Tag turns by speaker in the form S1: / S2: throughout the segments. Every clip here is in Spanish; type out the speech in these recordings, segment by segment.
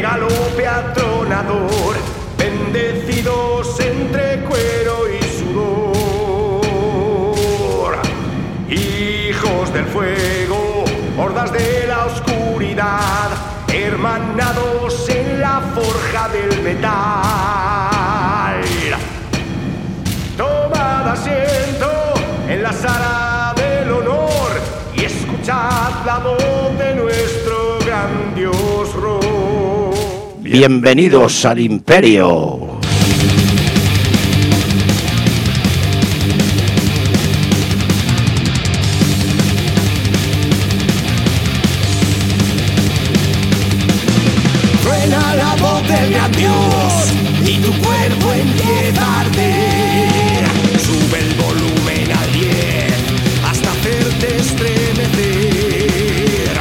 S1: galope atronador, bendecidos entre cuero y sudor. Hijos del fuego, hordas de la oscuridad, hermanados en la forja del metal. Tomad asiento en la sala del honor y escuchad la voz de nuestro gran Dios Ro.
S2: Bienvenidos al Imperio.
S1: Suena la voz del gran Dios y tu cuerpo empieza a arder. Sube el volumen al 10 hasta hacerte estremecer.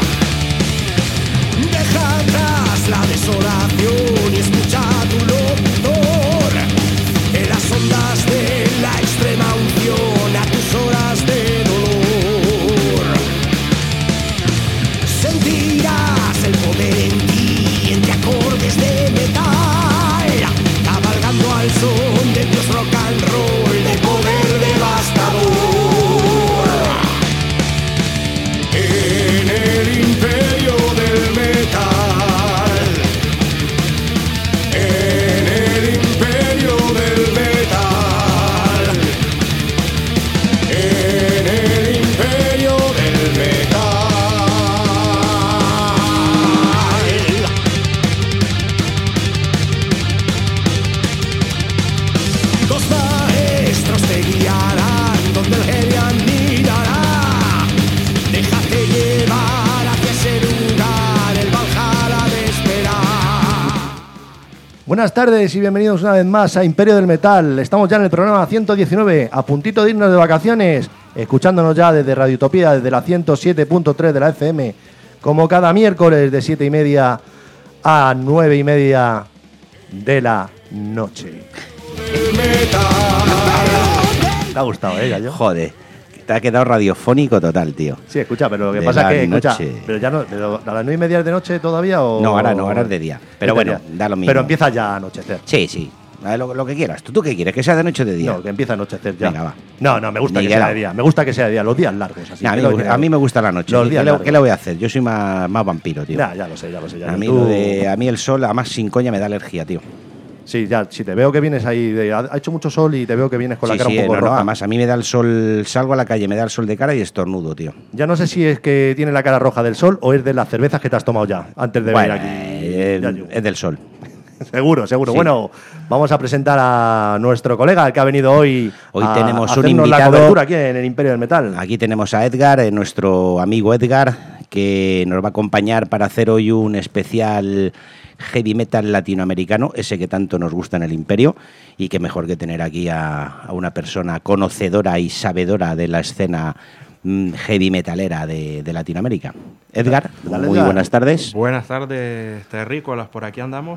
S1: Deja atrás la desolación y escucha a tu locutor. En las ondas de la extrema unción a tus horas de dolor. Sentirás el poder en ti entre acordes de metal, cabalgando al son de Dios rock and roll de poder devastador. En el imperio del metal, en el imperio del metal, en el imperio del metal. Dos maestros te guiarán donde el heavy admirará. Déjate llevar hacia ese lugar, el Valhalla te espera.
S3: Buenas tardes y bienvenidos una vez más a Imperio del Metal. Estamos ya en el programa 119, a puntito de irnos de vacaciones, escuchándonos ya desde Radio Utopía, desde la 107.3 de la FM, como cada miércoles de 7:30 a 9:30 de la noche. Te ha gustado, Gallo.
S2: Joder, te ha quedado radiofónico total, tío.
S3: Sí, escucha, pero lo que
S2: De
S3: pasa
S2: la
S3: es que, escucha,
S2: noche.
S3: pero ya no, pero a las 9:30 de noche todavía o...
S2: No, ahora es de día. Pero bueno, da lo mismo.
S3: Pero empieza ya a anochecer.
S2: Sí, sí. Lo que quieras. ¿Tú qué quieres? ¿Que sea de noche o de día?
S3: No, que empieza a anochecer ya.
S2: Venga, va.
S3: No, me gusta que sea de día. Me gusta que sea de día, los días largos. Así.
S2: Nah, a mí me gusta la noche.
S3: Los días
S2: ¿Qué le voy a hacer? Yo soy más vampiro, tío.
S3: Ya lo sé. Ya,
S2: a mí el sol, además sin coña, me da alergia, tío.
S3: Sí, ya, si te veo que vienes ahí, ha hecho mucho sol y te veo que vienes con la cara un poco roja.
S2: Además, a mí me da el sol, salgo a la calle, me da el sol de cara y estornudo, tío.
S3: Ya no sé si es que tiene la cara roja del sol o es de las cervezas que te has tomado ya, antes de venir aquí.
S2: Es del sol.
S3: Seguro. Sí. Bueno, vamos a presentar a nuestro colega, el que ha venido hoy a
S2: tenemos un
S3: hacernos la
S2: invitado
S3: cobertura aquí en el Imperio del Metal.
S2: Aquí tenemos a Edgar, nuestro amigo Edgar, que nos va a acompañar para hacer hoy un especial heavy metal latinoamericano, ese que tanto nos gusta en el Imperio, y que mejor que tener aquí a una persona conocedora y sabedora de la escena heavy metalera de Latinoamérica. Edgar,
S3: Dale,
S2: muy
S3: Edgar.
S2: buenas tardes.
S4: Buenas tardes, terrícolas, por aquí andamos.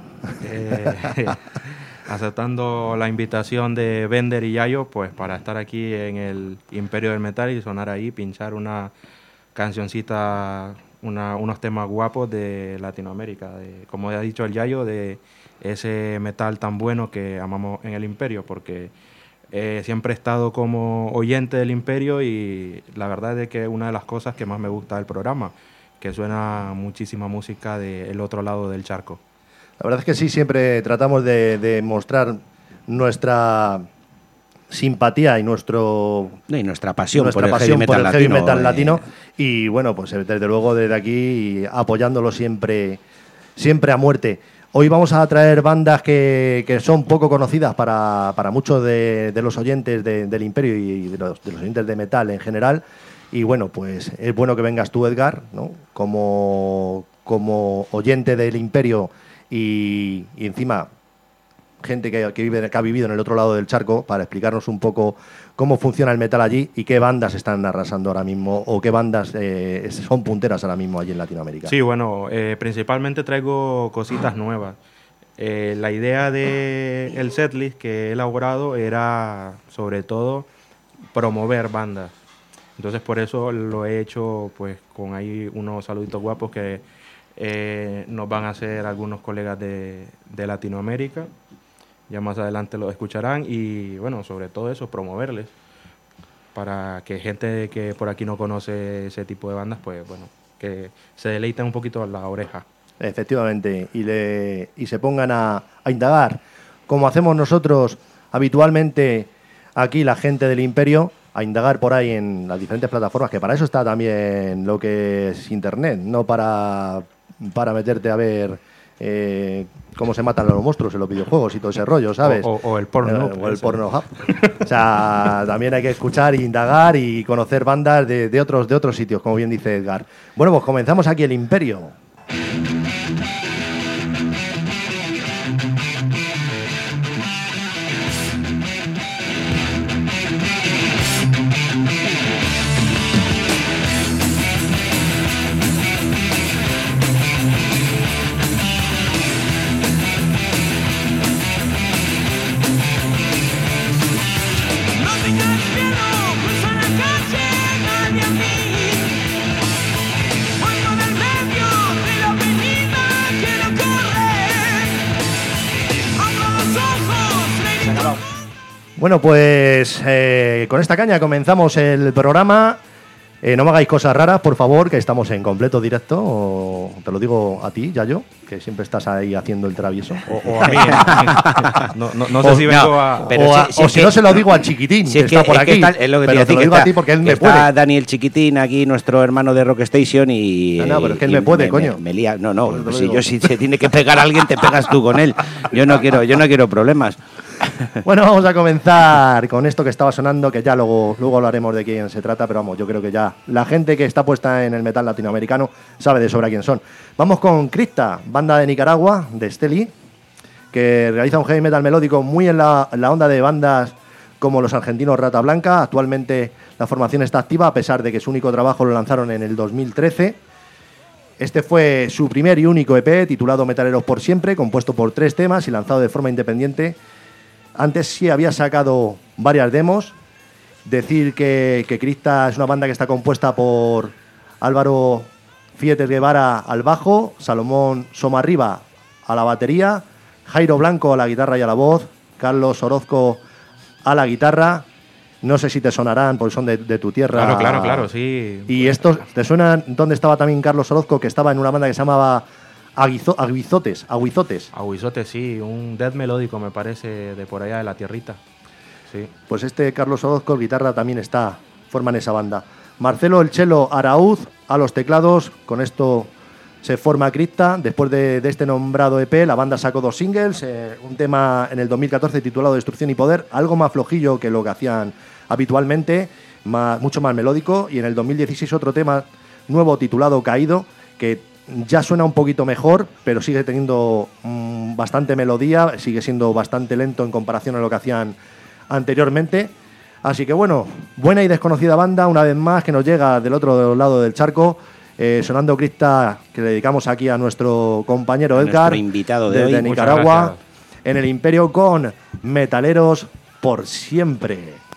S4: Aceptando la invitación de Bender y Yayo, pues para estar aquí en el Imperio del Metal y sonar ahí, pinchar una cancioncita, unos temas guapos de Latinoamérica, como ha dicho el Yayo, de ese metal tan bueno que amamos en el Imperio, porque siempre he estado como oyente del Imperio y la verdad es que es una de las cosas que más me gusta del programa, que suena muchísima música del otro lado del charco.
S3: La verdad es que sí, siempre tratamos de mostrar nuestra simpatía y
S2: nuestra pasión
S3: por el heavy metal latino. Y bueno, pues desde luego desde aquí apoyándolo siempre a muerte. Hoy vamos a traer bandas que son poco conocidas para muchos de los oyentes del Imperio y de los oyentes de metal en general. Y bueno, pues es bueno que vengas tú, Edgar, ¿no? como oyente del Imperio y encima gente que ha vivido en el otro lado del charco, para explicarnos un poco cómo funciona el metal allí y qué bandas están arrasando ahora mismo o qué bandas son punteras ahora mismo allí en Latinoamérica.
S4: Sí, bueno, principalmente traigo cositas nuevas. La idea del setlist que he elaborado era sobre todo promover bandas. Entonces por eso lo he hecho pues con ahí unos saluditos guapos que Nos van a hacer algunos colegas de Latinoamérica. Ya más adelante lo escucharán. Y bueno, sobre todo eso, promoverles. Para que gente que por aquí no conoce ese tipo de bandas, pues bueno, que se deleiten un poquito la oreja.
S3: Efectivamente, y se pongan a indagar, como hacemos nosotros habitualmente aquí, la gente del Imperio, a indagar por ahí en las diferentes plataformas, que para eso está también lo que es Internet, no para meterte a ver cómo se matan a los monstruos en los videojuegos y todo ese rollo, ¿sabes?
S4: O el porno.
S3: O el porno hub. O sea, también hay que escuchar, indagar y conocer bandas de otros sitios, como bien dice Edgar. Bueno, pues comenzamos aquí el Imperio. Bueno, pues con esta caña comenzamos el programa. No me hagáis cosas raras, por favor, que estamos en completo directo. Te lo digo a ti, Yayo, que siempre estás ahí haciendo el travieso.
S4: O a mí. No sé si vengo a...
S2: Pero
S3: o si no, se lo digo al Chiquitín, que está por aquí.
S2: Es lo que
S3: pero te lo digo a ti porque él me puede.
S2: Está Daniel Chiquitín aquí, nuestro hermano de Rock Station, y...
S3: No, pero es que él me puede, coño.
S2: Me lía. No, si se tiene que pegar a alguien, te pegas tú con él. Yo no quiero problemas.
S3: Bueno, vamos a comenzar con esto que estaba sonando, que ya luego hablaremos de quién se trata, pero vamos, yo creo que ya la gente que está puesta en el metal latinoamericano sabe de sobra quién son. Vamos con Crista, banda de Nicaragua, de Esteli, que realiza un heavy metal melódico muy en la onda de bandas como los argentinos Rata Blanca. Actualmente la formación está activa, a pesar de que su único trabajo lo lanzaron en el 2013. Este fue su primer y único EP, titulado Metaleros por Siempre, compuesto por 3 temas y lanzado de forma independiente. Antes sí había sacado varias demos. Decir que Crista es una banda que está compuesta por Álvaro Fietes Guevara al bajo, Salomón Somarriba a la batería, Jairo Blanco a la guitarra y a la voz, Carlos Orozco a la guitarra. No sé si te sonarán porque son de tu tierra.
S4: Claro, sí.
S3: ¿Y estos te suenan dónde estaba también Carlos Orozco, que estaba en una banda que se llamaba Aguizotes?
S4: Aguizotes, sí, un death melódico me parece, de por allá de la tierrita. Sí.
S3: Pues Carlos Orozco, guitarra, también forman esa banda. Marcelo El Chelo Araúz a los teclados. Con esto se forma Crista. Después de este nombrado EP, la banda sacó 2 singles, un tema en el 2014 titulado Destrucción y Poder, algo más flojillo que lo que hacían habitualmente, mucho más melódico, y en el 2016 otro tema nuevo titulado Caído, que ya suena un poquito mejor, pero sigue teniendo bastante melodía, sigue siendo bastante lento en comparación a lo que hacían anteriormente. Así que bueno, buena y desconocida banda, una vez más, que nos llega del otro lado del charco, sonando Crista, que le dedicamos aquí a nuestro compañero Edgar,
S2: nuestro invitado de hoy,
S3: desde Nicaragua, en el Imperio, con Metaleros por Siempre.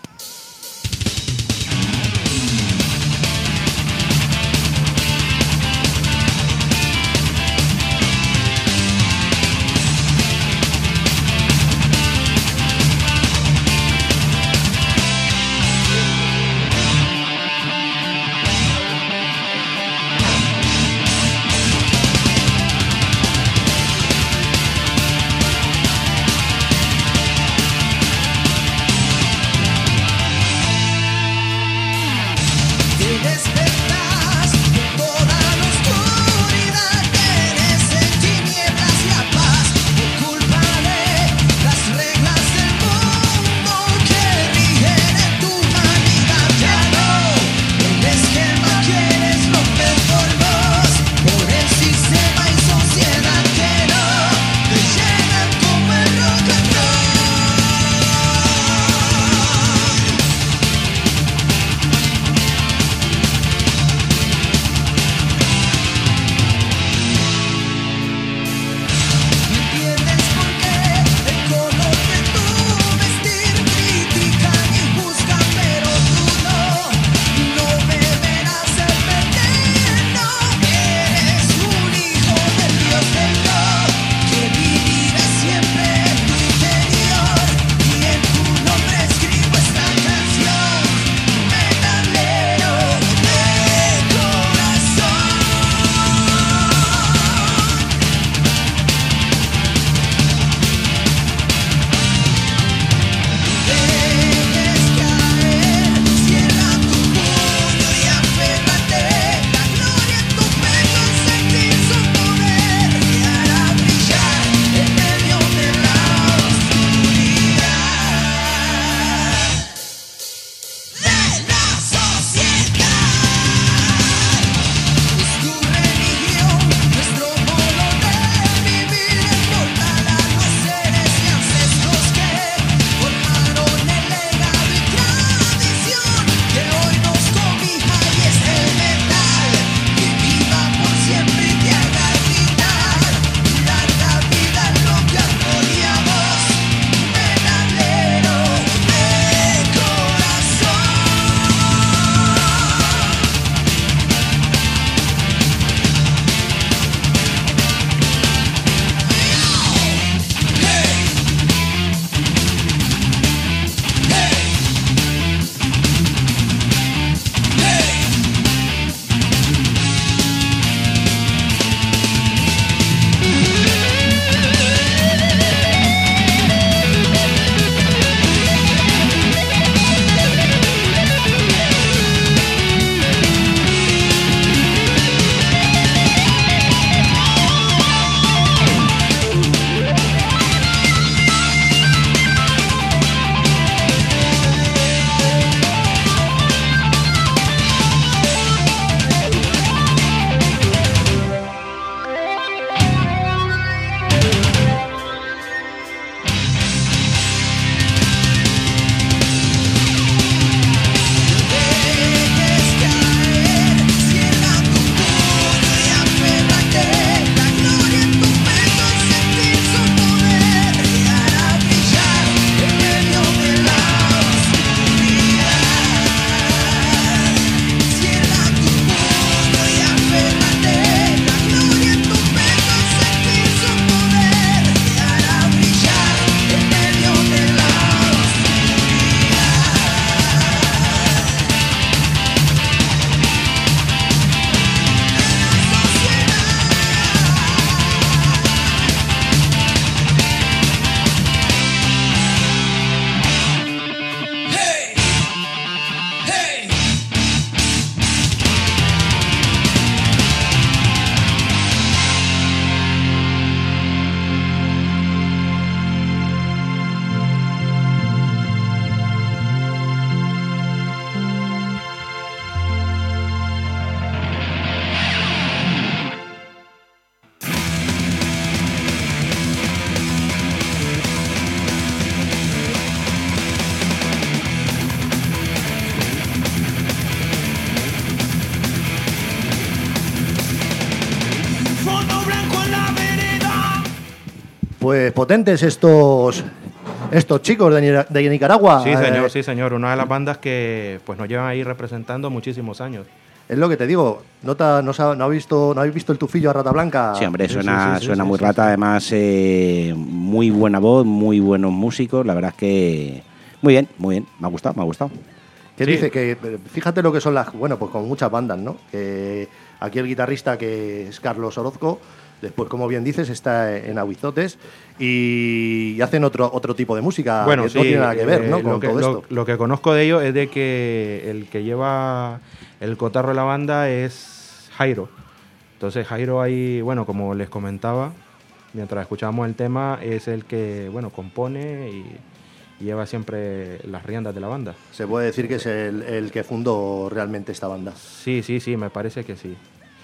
S3: Pues potentes estos chicos de Nicaragua.
S4: Sí, señor. Una de las bandas que pues nos llevan ahí representando muchísimos años.
S3: Es lo que te digo, ¿no habéis visto el tufillo a Rata Blanca?
S2: Sí, hombre, suena muy Rata, además muy buena voz, muy buenos músicos, la verdad es que muy bien, me ha gustado.
S3: ¿Qué dice? Que fíjate lo que son pues con muchas bandas, ¿no? Que aquí el guitarrista, que es Carlos Orozco, después, como bien dices, está en Aguizotes y hacen otro tipo de música.
S4: Bueno,
S3: que no tiene nada que ver, ¿no? Con todo esto.
S4: Lo que conozco de ellos es de que el que lleva el cotarro de la banda es Jairo. Entonces Jairo ahí, bueno, como les comentaba, mientras escuchábamos el tema, es el que, bueno, compone y lleva siempre las riendas de la banda.
S3: Se puede decir que es el que fundó realmente esta banda.
S4: Sí, me parece que sí.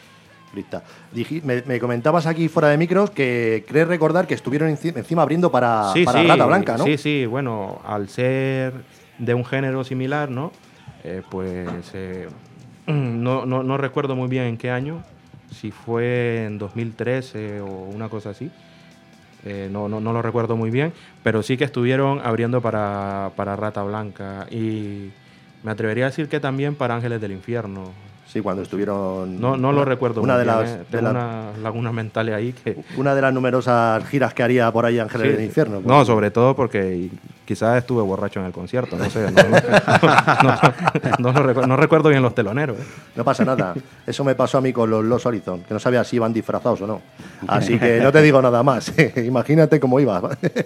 S3: Me comentabas aquí fuera de micros que crees recordar que estuvieron encima abriendo para Rata Blanca, ¿no?
S4: Sí, bueno, al ser de un género similar, ¿no? No recuerdo muy bien en qué año, si fue en 2013 o una cosa así. No lo recuerdo muy bien, pero sí que estuvieron abriendo para Rata Blanca y me atrevería a decir que también para Ángeles del Infierno.
S3: Sí, cuando estuvieron...
S4: No lo recuerdo muy bien.
S3: Tengo
S4: unas lagunas mentales ahí que...
S3: Una de las numerosas giras que haría por ahí Ángeles del Infierno.
S4: No, sobre todo porque quizás estuve borracho en el concierto, no sé. No recuerdo bien los teloneros.
S3: No pasa nada. Eso me pasó a mí con los Los Horizon, que no sabía si iban disfrazados o no. Así que no te digo nada más. Imagínate cómo iba.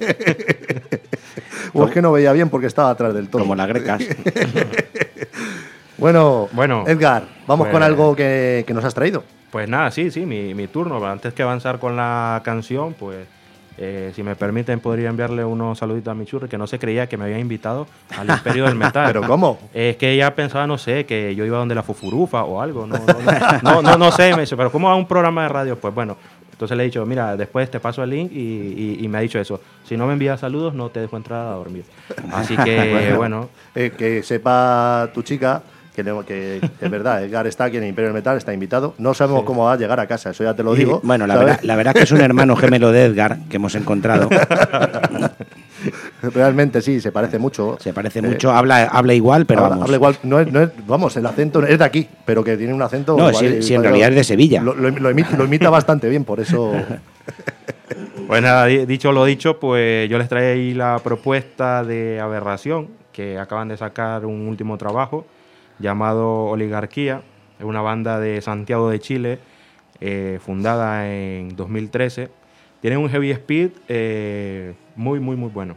S3: O es que no veía bien porque estaba atrás del todo.
S2: Como las grecas.
S3: Bueno, Edgar, vamos con algo que nos has traído.
S4: Pues nada, sí, mi turno. Antes que avanzar con la canción, pues si me permiten podría enviarle unos saluditos a mi churri, que no se creía que me había invitado al Imperio del Metal.
S3: ¿Pero cómo?
S4: Es que ella pensaba, no sé, que yo iba donde la Fufurufa o algo. No sé, me dice, pero ¿cómo va un programa de radio? Pues bueno, entonces le he dicho, mira, después te paso el link y me ha dicho eso. Si no me envías saludos, no te dejo entrar a dormir. Así que, bueno.
S3: Que sepa tu chica... Que es verdad, Edgar está aquí en el Imperio del Metal, está invitado. No sabemos cómo va a llegar a casa, eso ya te lo digo.
S2: Bueno, la verdad es que es un hermano gemelo de Edgar que hemos encontrado.
S3: Realmente sí, se parece mucho.
S2: Se parece mucho, habla igual, pero vamos.
S3: Habla igual, no es, vamos, el acento es de aquí, pero que tiene un acento...
S2: No, sí, en realidad es de Sevilla.
S3: Lo imita bastante bien, por eso...
S4: Pues nada, dicho lo dicho, pues yo les traía ahí la propuesta de Aberración, que acaban de sacar un último trabajo llamado Oligarquía. Es una banda de Santiago de Chile, fundada en 2013. Tiene un heavy speed muy bueno.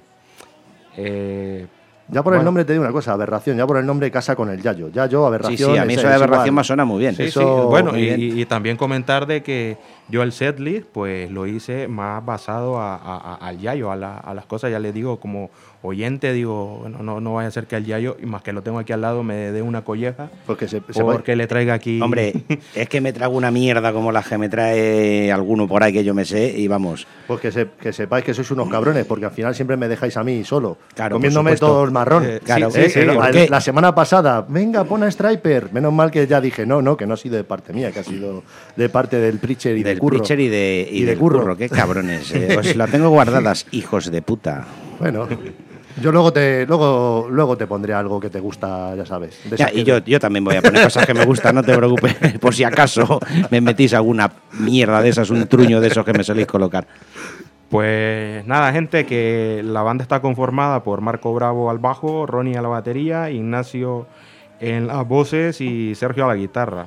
S3: Ya por el nombre te digo una cosa, Aberración, ya por el nombre casa con el Yayo. Yayo, Aberración...
S2: Sí, a mí eso de Aberración me suena muy bien.
S4: Sí, bueno, y también comentar de que yo el setlist pues lo hice más basado al Yayo, a las cosas, ya les digo, como oyente, digo, bueno, no vaya a ser que al Yayo, y más que lo tengo aquí al lado, me dé una colleja porque le traiga aquí...
S2: Hombre, es que me trago una mierda como las que me trae alguno por ahí que yo me sé y vamos...
S3: Pues que sepáis que sois unos cabrones, porque al final siempre me dejáis a mí solo,
S2: claro,
S3: comiéndome todo el marrón.
S2: Claro,
S3: la semana pasada, venga, pon a Striper. Menos mal que ya dije, no, que no ha sido de parte mía, que ha sido de parte del Preacher y del Curro.
S2: Preacher y del Curro, qué cabrones. Os la tengo guardadas, hijos de puta.
S3: Bueno... Yo luego te pondré algo que te gusta, ya sabes.
S2: Y yo también voy a poner cosas que me gustan, no te preocupes, por si acaso me metís alguna mierda de esas, un truño de esos que me soléis colocar.
S4: Pues nada, gente, que la banda está conformada por Marco Bravo al bajo, Ronnie a la batería, Ignacio en las voces y Sergio a la guitarra.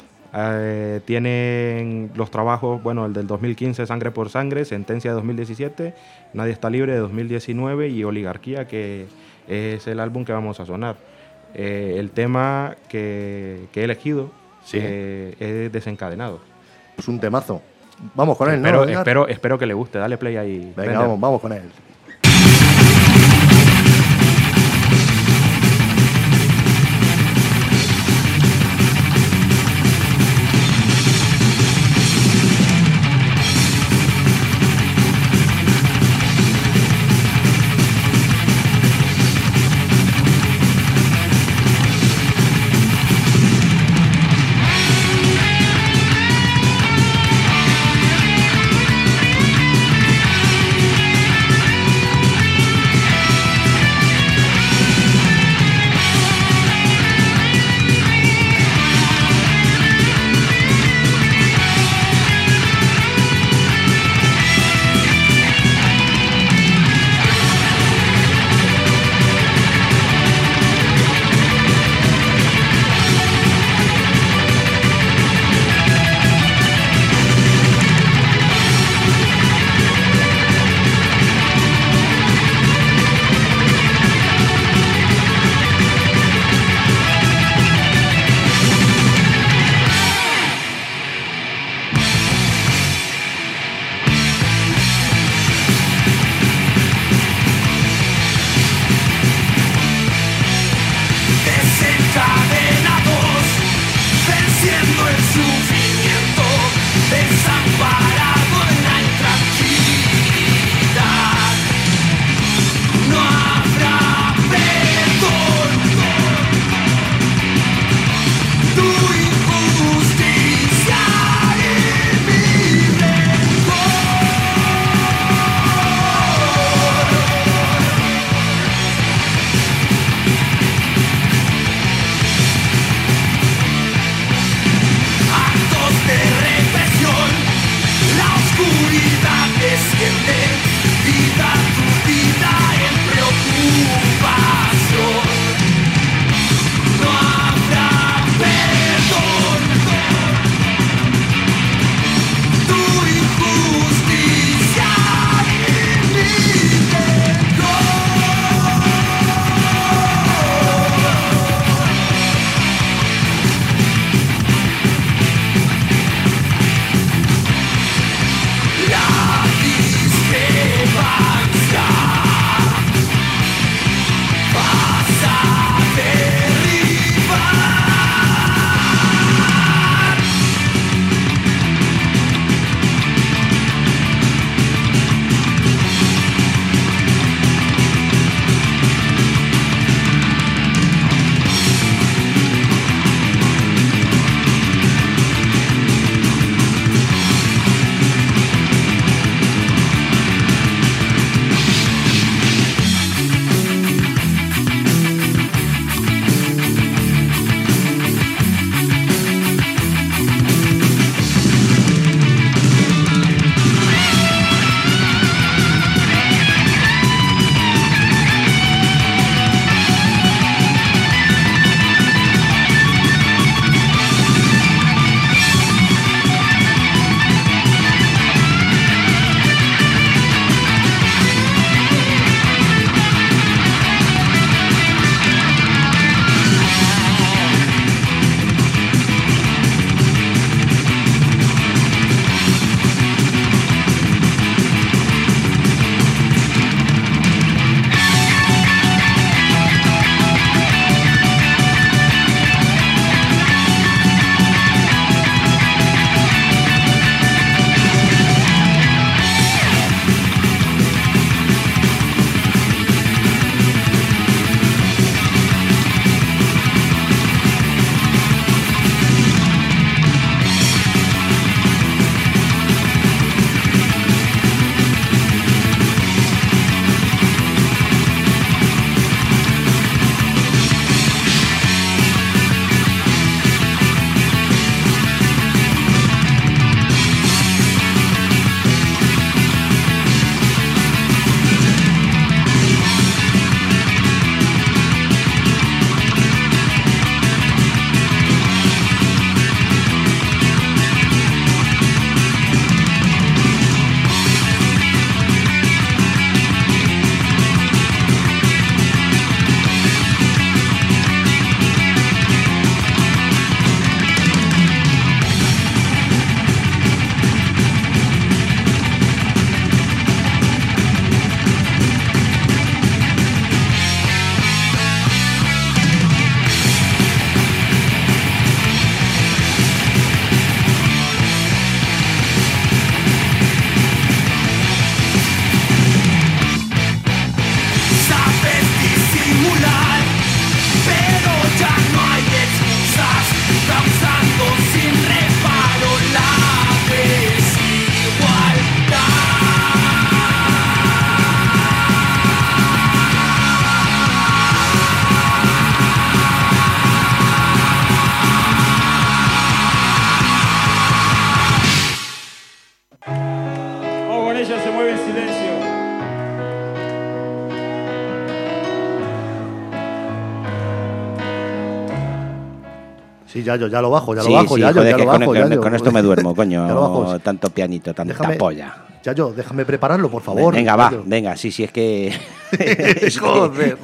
S4: Tienen los trabajos, bueno, el del 2015, Sangre por Sangre, Sentencia de 2017, Nadie está libre de 2019 y Oligarquía, que es el álbum que vamos a sonar. El tema que he elegido es Desencadenado.
S3: Es un temazo. Vamos con él,
S4: ¿no? Espero que le guste. Dale play ahí.
S3: Venga, vamos con él.
S1: siendo el sufrimiento desamparado en la intranquilidad. No habrá perdón. Tu injusticia y mi rencor. Actos de represión, la oscuridad desciende, vida tu vida en preocupación. No habrá perdón. Tu injusticia y mi rencor. La discrepancia vas a derribar.
S3: Sí, Yayo, ya lo bajo,
S2: Sí,
S3: Yayo,
S2: joder,
S3: ya
S2: que
S3: lo bajo, Yayo.
S2: con esto me duermo, coño.
S3: Ya lo bajo.
S2: Tanto pianito, tanta polla.
S3: Yayo, déjame prepararlo, por favor.
S2: Venga, va,
S3: Yayo.
S2: venga, sí, es que...
S3: Joder.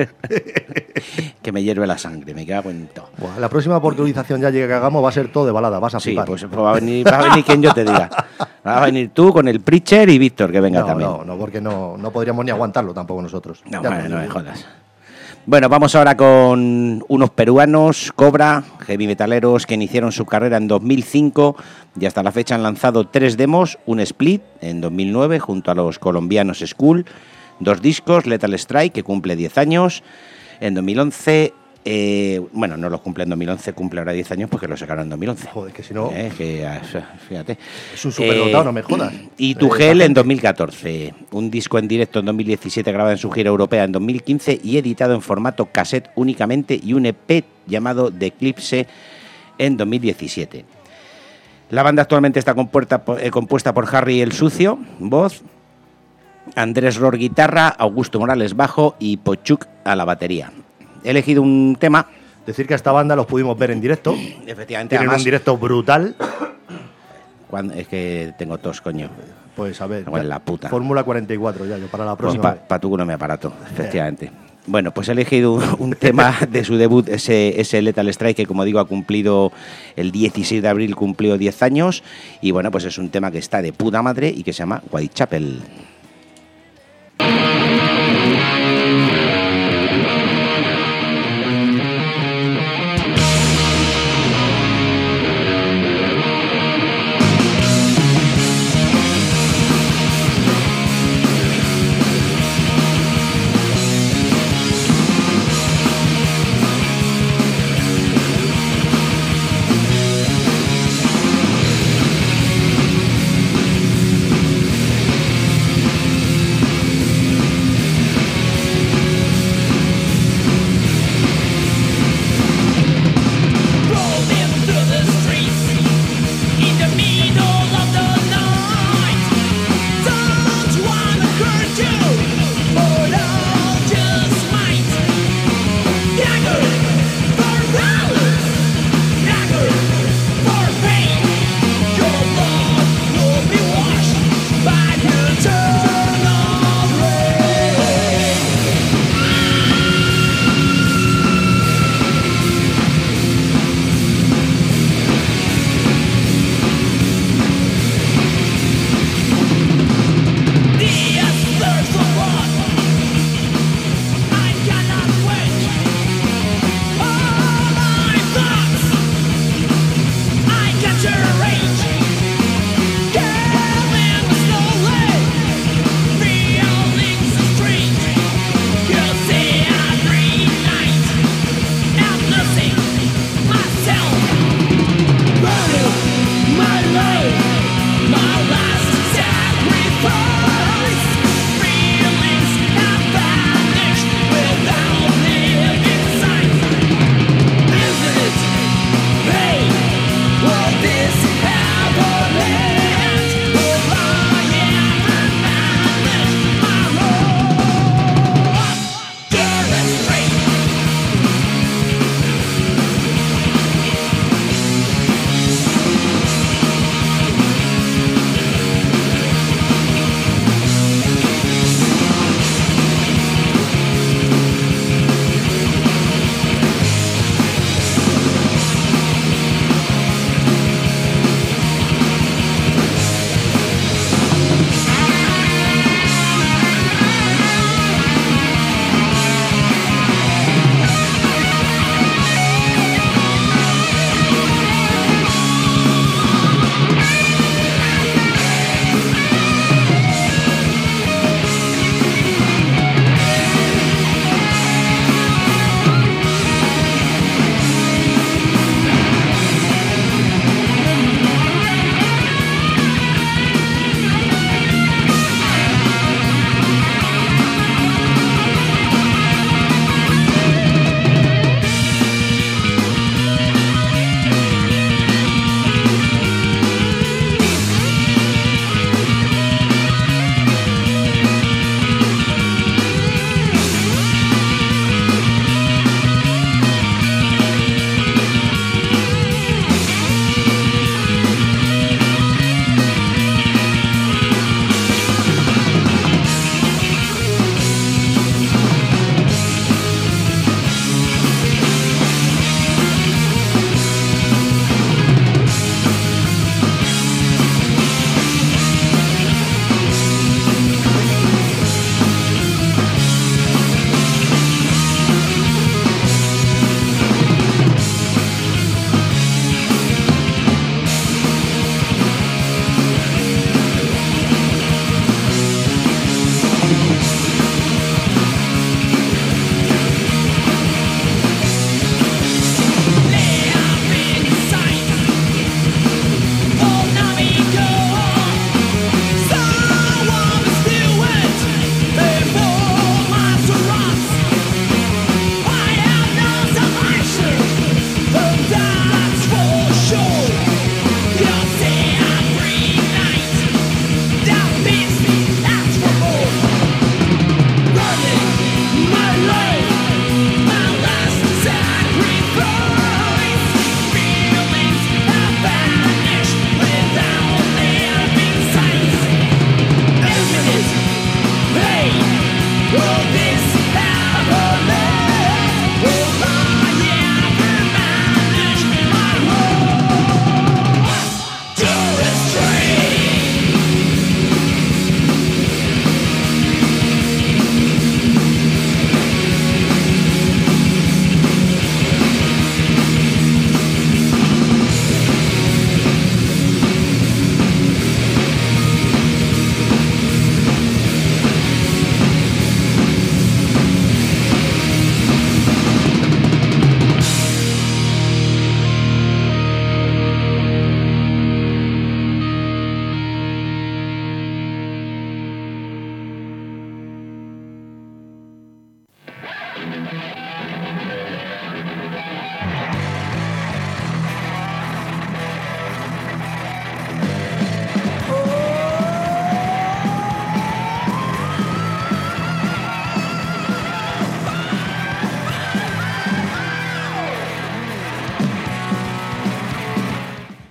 S2: que me hierve la sangre, me cago en todo.
S3: Buah, la próxima portuguización ya que hagamos va a ser todo de balada, vas a
S2: Sí,
S3: flipar.
S2: pues va a venir quien yo te diga. Va a venir tú con el Preacher y Víctor, que venga también.
S3: No, porque no podríamos ni aguantarlo tampoco nosotros.
S2: No,
S3: Ya
S2: bueno,
S3: te
S2: no me
S3: digo.
S2: jodas. Bueno, vamos ahora con unos peruanos, Cobra, heavy metaleros, que iniciaron su carrera en 2005 y hasta la fecha han lanzado 3 demos, un split en 2009 junto a los colombianos Skull, 2 discos, Lethal Strike, que cumple 10 años, en 2011... bueno, no los cumple en 2011, cumple ahora 10 años porque lo sacaron en 2011.
S3: Joder, que si no...
S2: fíjate.
S3: Es un superdotado, no me jodas.
S2: Y Tugel en 2014. Un disco en directo en 2017 grabado en su gira europea en 2015 y editado en formato cassette únicamente, y un EP llamado The Eclipse en 2017. La banda actualmente está compuesta por Harry el Sucio, voz, Andrés Ror guitarra, Augusto Morales bajo y Pochuk a la batería. He elegido un tema.
S3: Decir que a esta banda los pudimos ver en directo.
S2: Efectivamente,
S3: tienen
S2: además,
S3: un directo brutal.
S2: Es que tengo tos, coño.
S3: Pues a ver,
S2: la puta.
S3: Fórmula 44 ya, yo para la
S2: Pues
S3: próxima.
S2: para tu culo me aparato, efectivamente. Bueno, pues he elegido un tema de su debut, ese Lethal Strike, que como digo ha cumplido el 16 de abril, cumplió 10 años. Y bueno, pues es un tema que está de puta madre y que se llama Whitechapel.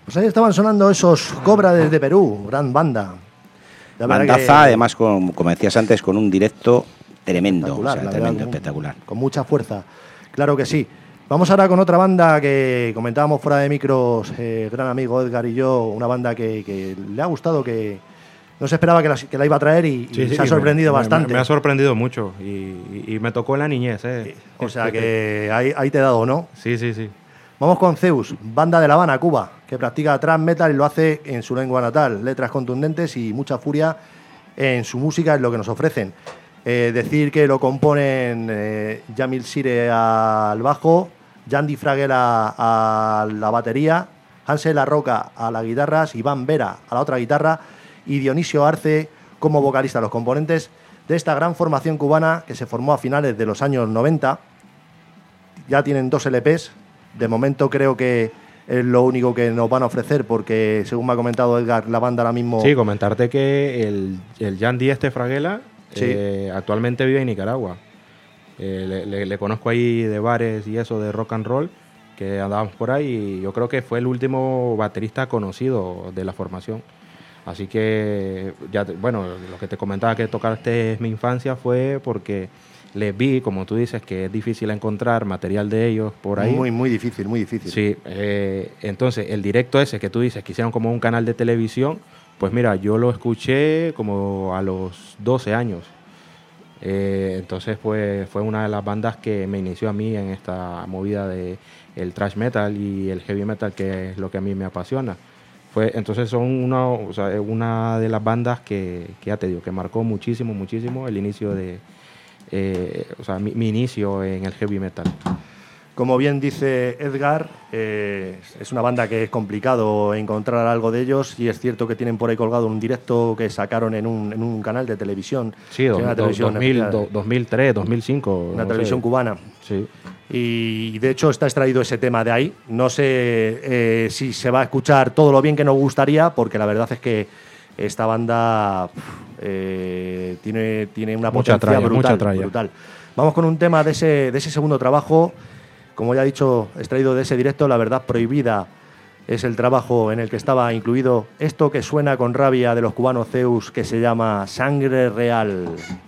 S3: Pues ahí estaban sonando esos Cobra desde Perú, gran banda. La verdad
S2: Bandaza, además, como decías antes, con un directo tremendo, o sea,
S3: la
S2: tremendo,
S3: verdad,
S2: espectacular.
S3: Con mucha fuerza, claro que sí. Vamos ahora con otra banda que comentábamos fuera de micros, gran amigo Edgar y yo, una banda que le ha gustado, que no se esperaba que la iba a traer y se ha sorprendido bastante.
S4: Me ha sorprendido mucho y me tocó en la niñez.
S3: O sea que ahí te he dado, ¿no?
S4: Sí.
S3: Vamos con Zeus, banda de La Habana, Cuba, que practica thrash metal y lo hace en su lengua natal. Letras contundentes y mucha furia en su música es lo que nos ofrecen. Decir que lo componen Jamil Sire al bajo, Yandy Fraguela a la batería, Hansel La Roca a las guitarras, Iván Vera a la otra guitarra y Dionisio Arce como vocalista. Los componentes de esta gran formación cubana que se formó a finales de los años 90. Ya tienen 2 LPs. De momento creo que es lo único que nos van a ofrecer porque, según me ha comentado Edgar, la banda ahora mismo...
S4: Sí, comentarte que el Yandy Fraguela actualmente vive en Nicaragua. Le conozco ahí de bares y eso, de rock and roll, que andábamos por ahí y yo creo que fue el último baterista conocido de la formación. Así que, lo que te comentaba que tocaste es mi infancia fue porque les vi, como tú dices, que es difícil encontrar material de ellos por ahí.
S3: Muy difícil, muy difícil.
S4: Sí, entonces el directo ese que tú dices que hicieron como un canal de televisión, pues mira, yo lo escuché como a los 12 años. Entonces pues fue una de las bandas que me inició a mí en esta movida de el thrash metal y el heavy metal, que es lo que a mí me apasiona. Entonces son una de las bandas que ya te digo, que marcó muchísimo el inicio de mi inicio en el heavy metal.
S3: Como bien dice Edgar, es una banda que es complicado encontrar algo de ellos y es cierto que tienen por ahí colgado un directo que sacaron en un canal de televisión.
S4: Sí, 2003, 2005.
S3: Una televisión cubana.
S4: Sí.
S3: Y de hecho está extraído ese tema de ahí. No sé si se va a escuchar todo lo bien que nos gustaría, porque la verdad es que esta banda tiene una potencia brutal. Vamos con un tema de ese segundo trabajo. Como ya he dicho, extraído de ese directo, La Verdad Prohibida es el trabajo en el que estaba incluido esto que suena con rabia de los cubanos Zeus, que se llama Sangre Real.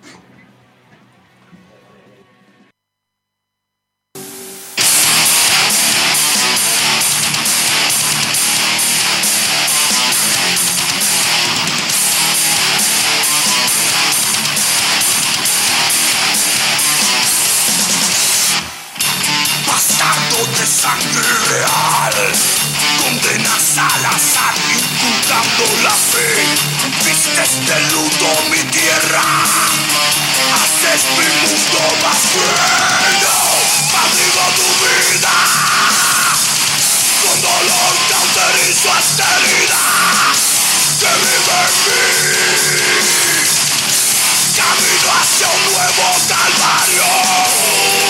S1: De sangre real, condenas al azar inculcando la fe, vistes de luto mi tierra, haces mi mundo más cruel, maldigo tu vida, con dolor cauterizo esta herida, que vive en mí, camino hacia un nuevo calvario.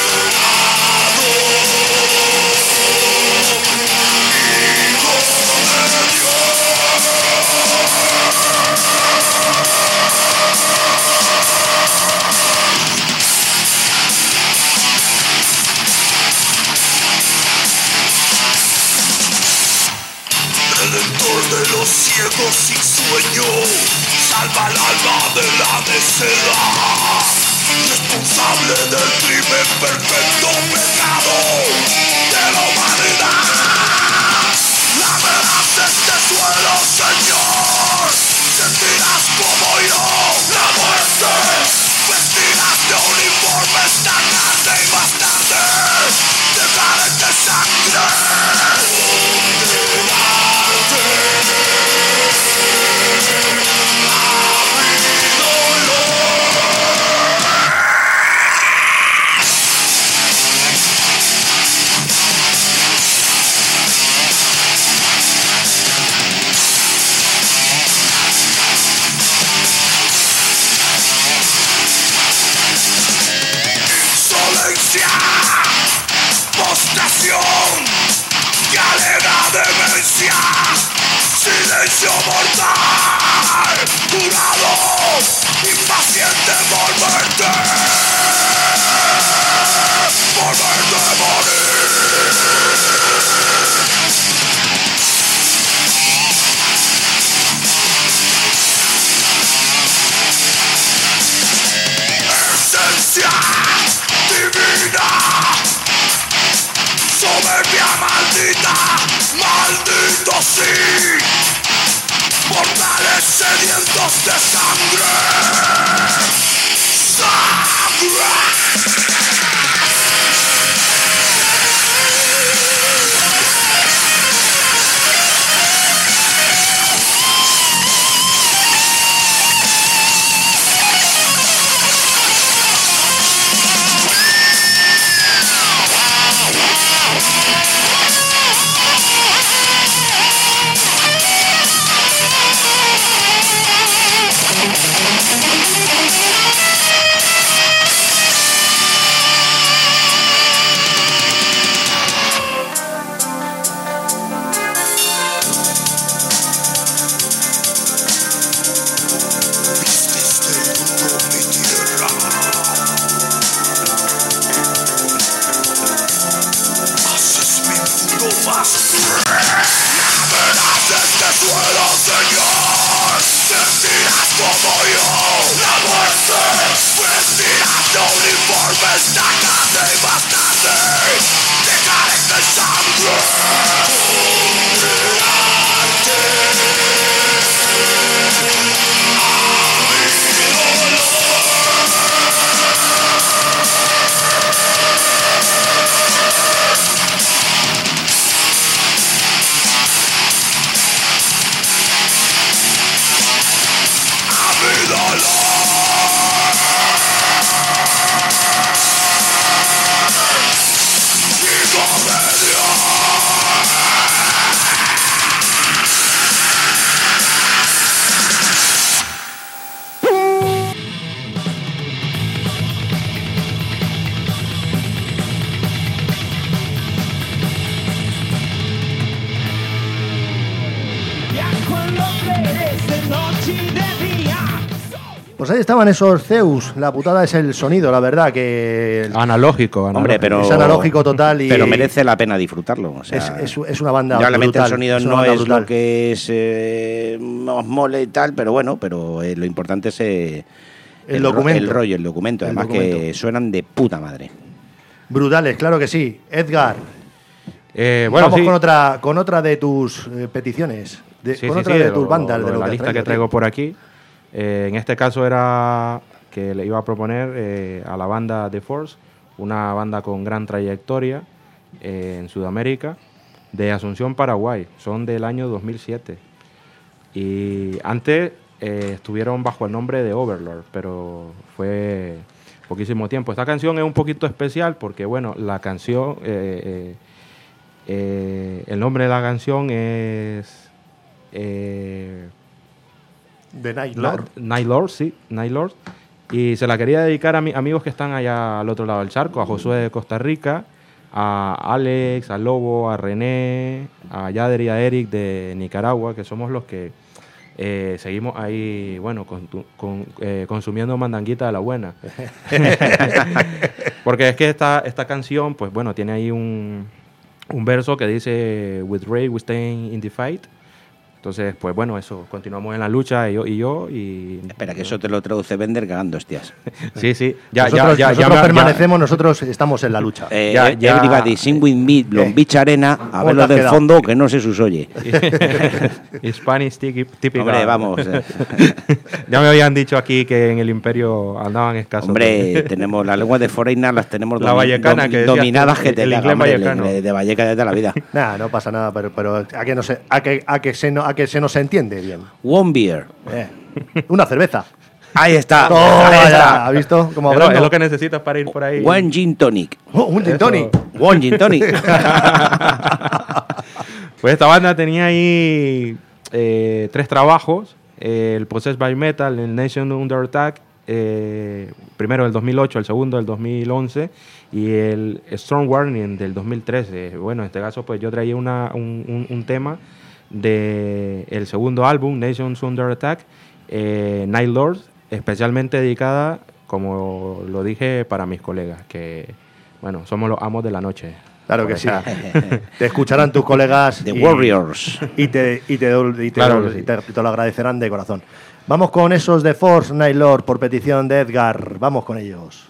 S1: Redentor de los ciegos sin sueño, salva el alma de la necedad, responsable del crimen perfecto pecado de la humanidad. Lamerás este suelo, Señor, sentirás como yo la muerte, vestirás de uniforme esta tarde y más tarde dejaré de sangre. Postración, que alega demencia, silencio mortal, curado, impaciente por verte morir. así, mortales sedientos de sangre. ¡Sangre!
S3: Pues ahí estaban esos Zeus. La putada es el sonido, la verdad, que...
S4: Analógico.
S2: Hombre, pero...
S3: Es analógico total y...
S2: Pero merece la pena disfrutarlo. O sea,
S3: es una banda
S2: realmente
S3: brutal.
S2: el sonido
S3: es una
S2: no
S3: banda
S2: es
S3: brutal.
S2: lo que es nos mole y tal, pero bueno, pero lo importante es
S3: el documento.
S2: El rollo, el documento. Además que suenan de puta madre.
S3: Brutales, claro que sí. Edgar,
S4: Bueno,
S3: vamos
S4: sí.
S3: con otra de tus peticiones. Con otra de tus bandas. de lo
S4: la
S3: que
S4: lista
S3: has
S4: que
S3: traído,
S4: traigo
S3: tío.
S4: por aquí. En este caso era que le iba a proponer a la banda The Force, una banda con gran trayectoria en Sudamérica, de Asunción, Paraguay. Son del año 2007. Y antes estuvieron bajo el nombre de Overlord, pero fue poquísimo tiempo. Esta canción es un poquito especial porque, bueno, la canción, el nombre de la canción es...
S3: The Night Lord.
S4: Night Lord, sí, Night Lord. Y se la quería dedicar a amigos que están allá al otro lado del charco, a Josué de Costa Rica, a Alex, a Lobo, a René, a Yader y a Eric de Nicaragua, que somos los que seguimos ahí, bueno, consumiendo mandanguita de la buena. Porque es que esta canción, pues bueno, tiene ahí un verso que dice "With Ray we stay in the fight". Entonces, pues bueno, eso, continuamos en la lucha, yo y...
S2: Espera, que eso te lo traduce Bender cagando hostias.
S4: Sí, sí.
S3: Nosotros permanecemos, nosotros estamos en la lucha.
S2: Everybody sing with me, Long Beach Arena, a ver los del fondo, que no se sus oye.
S4: Spanish típica.
S2: Hombre, vamos.
S4: Ya me habían dicho aquí que en el Imperio andaban escasos.
S2: Hombre, tenemos la lengua de Foreigner, las tenemos
S4: la vallecana, que
S2: dominadas, que te
S4: el
S2: cagan,
S4: inglés
S2: hombre,
S4: vallecano.
S2: de Valleca desde la vida.
S3: Nada, no pasa nada, pero a que se nos entiende bien.
S2: One beer.
S3: Una cerveza.
S2: Ahí está.
S3: Toma
S2: Ahí
S3: ya,
S2: está.
S3: ¿has visto? Como
S4: Es lo que necesitas para ir por ahí.
S2: One gin tonic.
S3: un gin tonic.
S2: One gin tonic.
S4: Pues esta banda tenía ahí 3 trabajos. El Possessed by Metal, el Nation Under Attack, primero del 2008, el segundo del 2011 y el Strong Warning del 2013. Bueno, en este caso pues yo traía un tema del segundo álbum, Nations Under Attack, Night Lord, especialmente dedicada, como lo dije, para mis colegas, que bueno, somos los amos de la noche.
S3: Claro que sí. Te escucharán tus colegas.
S2: The Warriors.
S3: Y te
S4: Claro que sí.
S3: te lo agradecerán de corazón. Vamos con esos de Force Night Lord por petición de Edgar. Vamos con ellos.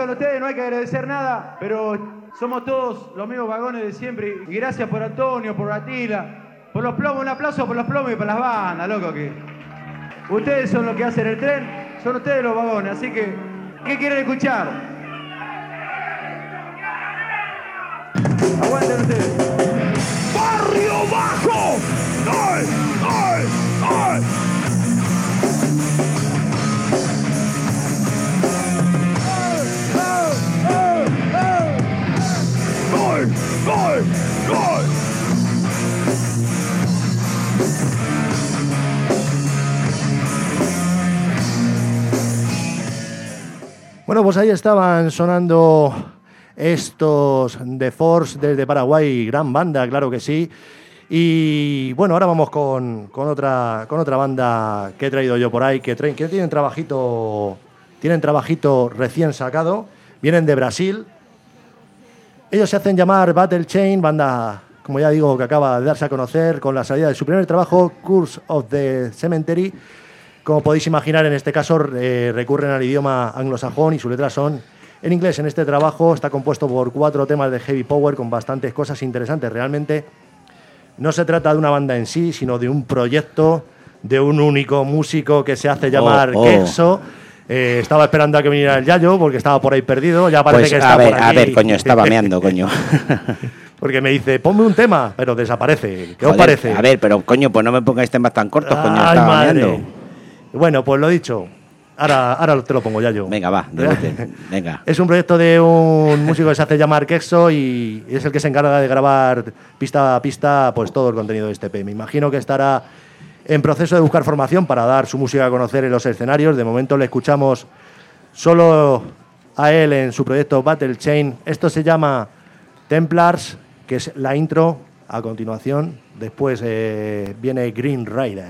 S5: para ustedes, no hay que agradecer nada, pero somos todos los mismos vagones de siempre. Y gracias por Antonio, por Atila, por los plomos, un aplauso por los plomos y por las bandas, loco, que ustedes son los que hacen el tren, son ustedes los vagones, así que, ¿qué quieren escuchar? Aguanten ustedes.
S1: ¡Barrio Bajo! ¡Ay! ¡Ay! ¡Ay! ¡Gol! ¡Gol! ¡Gol!
S3: Bueno, pues ahí estaban sonando estos The Force desde Paraguay, gran banda, claro que sí. Y bueno, ahora vamos con otra banda que he traído yo por ahí, que tienen trabajito recién sacado, vienen de Brasil. Ellos se hacen llamar Battle Chain, banda, como ya digo, que acaba de darse a conocer con la salida de su primer trabajo, Curse of the Cemetery. Como podéis imaginar, en este caso recurren al idioma anglosajón y sus letras son en inglés. En este trabajo está compuesto por 4 temas de heavy power con bastantes cosas interesantes. Realmente no se trata de una banda en sí, sino de un proyecto de un único músico que se hace llamar Kexo. Estaba esperando a que viniera el Yayo porque estaba por ahí perdido. Ya parece
S2: Pues
S3: que está por aquí.
S2: a ver, coño, estaba meando, coño.
S3: Porque me dice, ponme un tema, pero desaparece. ¿Qué os
S2: Joder,
S3: parece?
S2: A ver, pero coño, pues no me pongáis temas tan cortos, coño,
S3: Ay,
S2: estaba
S3: madre.
S2: meando.
S3: Bueno, pues lo dicho. Ahora te lo pongo, Yayo.
S2: Venga, va, debate, venga.
S3: Es un proyecto de un músico que se hace llamar Kexo y es el que se encarga de grabar pista a pista pues todo el contenido de este EP. Me imagino que estará en proceso de buscar formación para dar su música a conocer en los escenarios. De momento le escuchamos solo a él en su proyecto Battle Chain. Esto se llama Templars, que es la intro. A continuación, después viene Green Rider.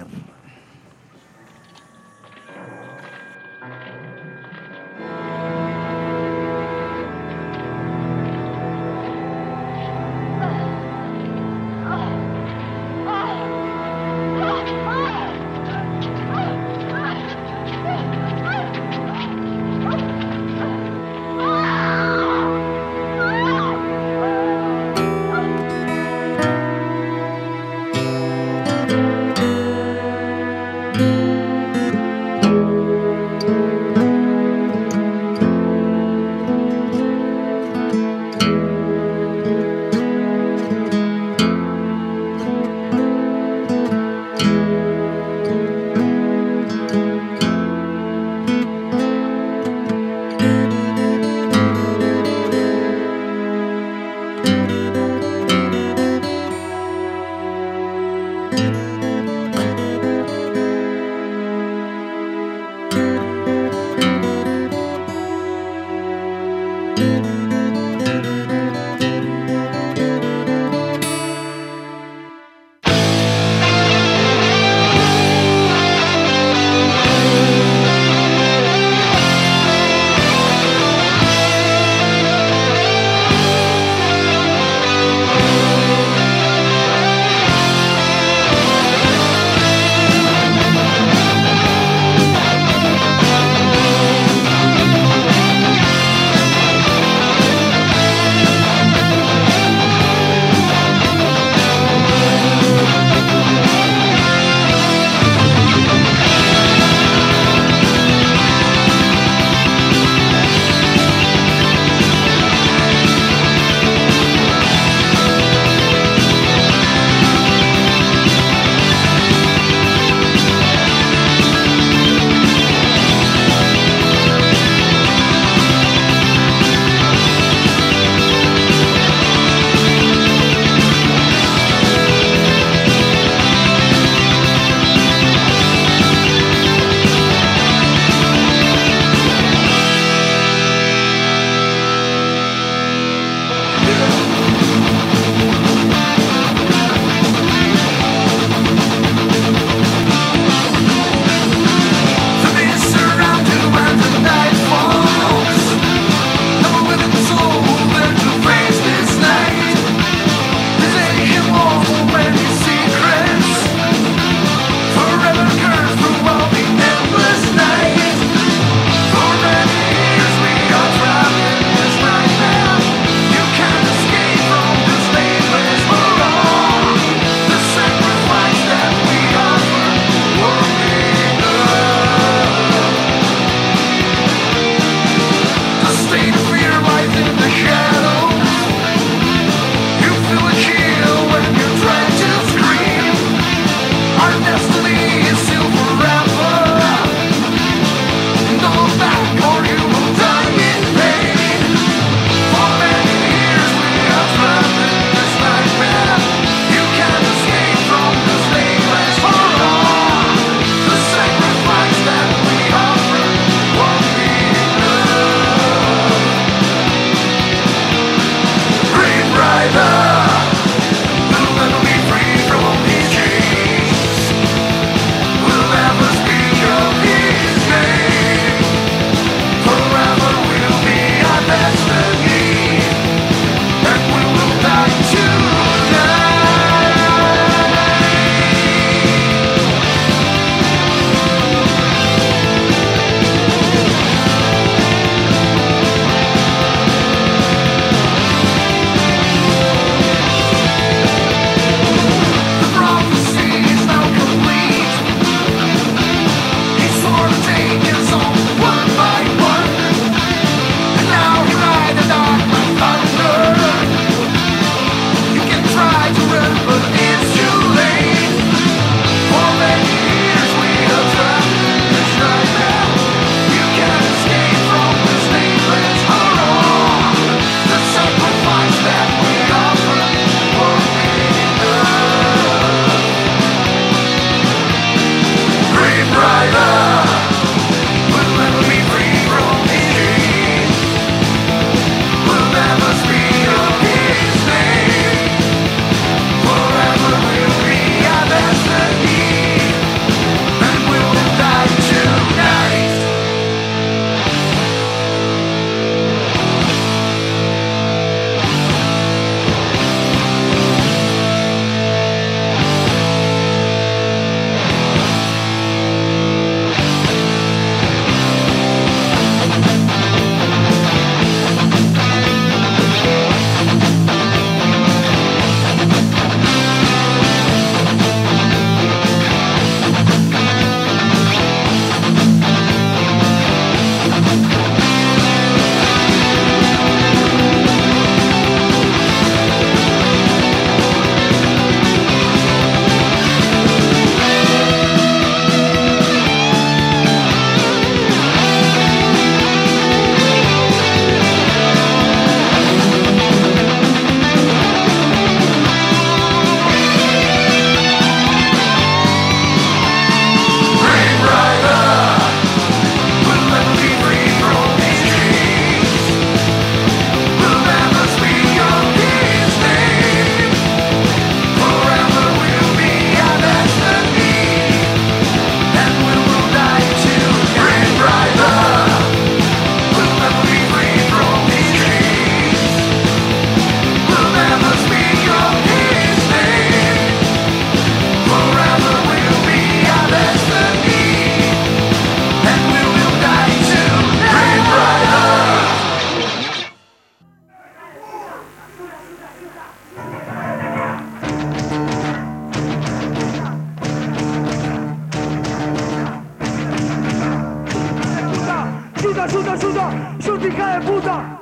S1: ¡Suta, hija de puta!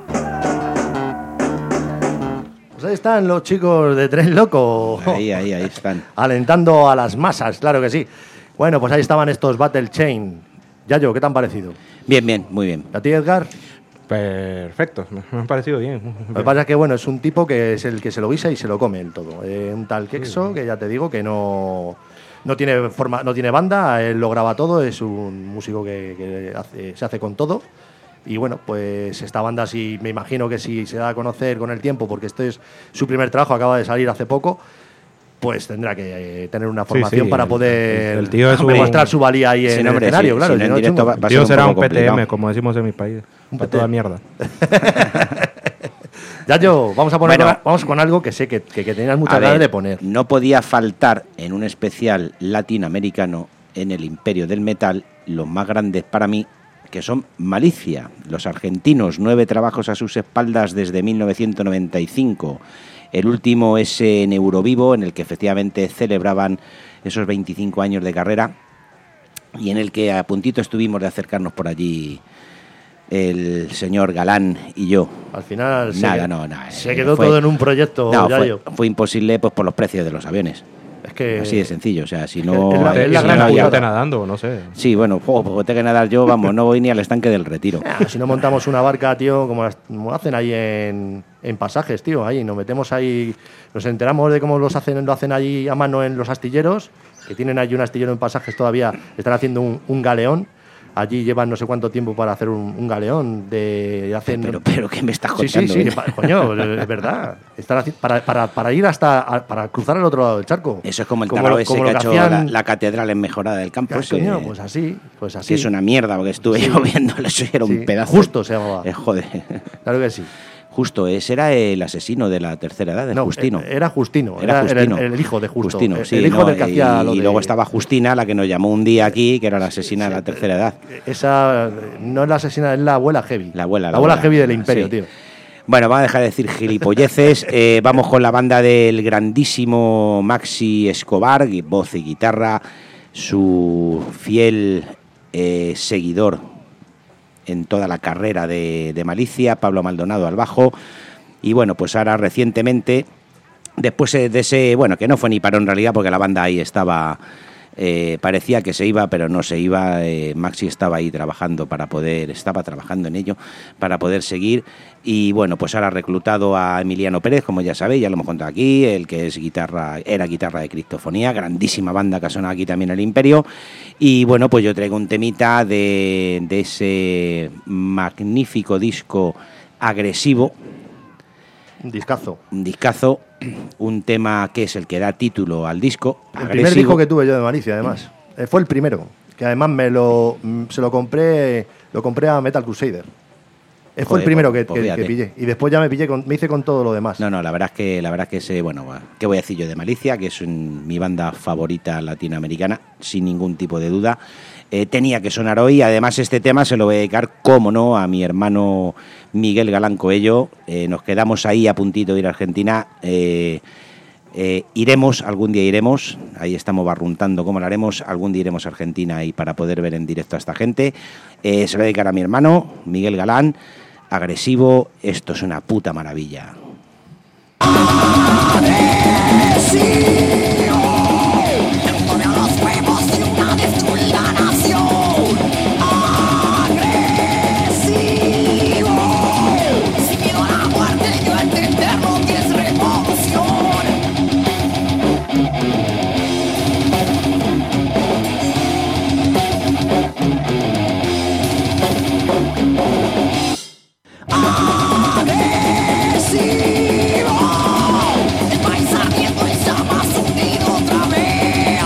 S3: Pues ahí están los chicos de Tren Loco.
S2: Ahí están.
S3: Alentando a las masas, claro que sí. Bueno, pues ahí estaban estos Battle Chain. Yayo, ¿qué te han parecido?
S2: Bien, muy bien.
S3: ¿A ti, Edgar?
S4: Perfecto, me ha parecido bien.
S3: Lo que pasa es que, bueno, es un tipo que es el que se lo guisa y se lo come el todo. Un tal Quexo, que ya te digo que no tiene forma, no tiene banda, él lo graba todo, es un músico que se hace con todo. Y bueno, pues esta banda sí, me imagino que si se da a conocer con el tiempo, porque este es su primer trabajo, acaba de salir hace poco, pues tendrá que tener una formación para poder
S4: el tío es
S3: demostrar su valía ahí en el escenario, claro.
S2: en directo
S4: El tío será un
S2: complicado.
S4: PTM, como decimos en mi país.
S3: Un
S4: Para
S3: PTM.
S4: toda mierda.
S3: Yayo, vamos a poner
S2: Bueno.
S3: vamos con algo que sé que tenías muchas
S2: A
S3: ganas
S2: ver,
S3: de poner.
S2: no podía faltar en un especial latinoamericano en el imperio del metal los más grandes para mí, que son Malicia, los argentinos, 9 trabajos a sus espaldas desde 1995. El último es en Eurovivo, en el que efectivamente celebraban esos 25 años de carrera y en el que a puntito estuvimos de acercarnos por allí el señor Galán y yo.
S3: Al final se quedó
S2: fue-
S3: todo en un proyecto,
S2: No,
S3: Yayo.
S2: fue imposible pues por los precios de los aviones.
S3: Es que
S2: Así de sencillo, o sea, si no...
S3: Es la
S4: Y
S3: gran
S4: si no,
S3: jugada.
S4: irte nadando, no sé.
S2: Sí, bueno, pues tengo que nadar yo, vamos, no voy ni al estanque del Retiro.
S3: si no montamos una barca, tío, como hacen ahí en Pasajes, tío, ahí nos metemos ahí, nos enteramos de cómo lo hacen allí a mano en los astilleros, que tienen allí un astillero en Pasajes todavía, están haciendo un galeón. Allí llevan no sé cuánto tiempo para hacer un galeón.
S2: Pero ¿qué me estás contando?
S3: Sí, coño, es verdad. Están para ir para cruzar al otro lado del charco.
S2: Eso es como el tarao ese que ha hecho la catedral en Mejorada del Campo.
S3: Coño, pues así.
S2: Que es una mierda, porque estuve yo viéndolo, eso era un pedazo.
S3: Justo se llamaba.
S2: Joder.
S3: Claro que sí.
S2: Justo, ese era el asesino de la tercera edad, de Justino.
S3: Era Justino.
S2: Era Justino.
S3: El hijo de Justo.
S2: Justino, sí,
S3: el hijo del que hacía lo
S2: y
S3: de...
S2: luego estaba Justina, la que nos llamó un día aquí, que era la asesina de la tercera edad.
S3: Esa no es la asesina, es la abuela heavy.
S2: La abuela
S3: heavy del imperio,
S2: sí.
S3: tío.
S2: Bueno, vamos a dejar de decir gilipolleces. Vamos con la banda del grandísimo Maxi Escobar, voz y guitarra, su fiel seguidor en toda la carrera de Malicia, Pablo Maldonado al bajo. Y bueno, pues ahora recientemente, después de ese, bueno, que no fue ni parón en realidad, porque la banda ahí estaba, parecía que se iba, pero no se iba. Maxi estaba ahí estaba trabajando en ello para poder seguir. Y bueno, pues ahora ha reclutado a Emiliano Pérez, como ya sabéis, ya lo hemos contado aquí, el que es era guitarra de Cristofonía, grandísima banda que ha sonado aquí también en el Imperio. Y bueno, pues yo traigo un temita de ese magnífico disco Agresivo.
S3: Un discazo.
S2: Un discazo, un tema que es el que da título al disco.
S3: El primer disco que tuve yo de Malicia, además. Fue el primero. Que además se lo compré a Metal Crusader. Fue el primero que pillé. Y después ya me hice con todo lo demás.
S2: No, la verdad es que ese, bueno, ¿qué voy a decir yo de Malicia? Que es mi banda favorita latinoamericana, sin ningún tipo de duda. Tenía que sonar hoy. Además, este tema se lo voy a dedicar, cómo no, a mi hermano Miguel Galán Coello. Nos quedamos ahí a puntito de ir a Argentina. Algún día iremos. Ahí estamos barruntando cómo lo haremos. Algún día iremos a Argentina y para poder ver en directo a esta gente. Se lo voy a dedicar a mi hermano Miguel Galán. Agresivo, esto es una puta maravilla.
S6: El país ardiendo en llamas, hundido otra vez.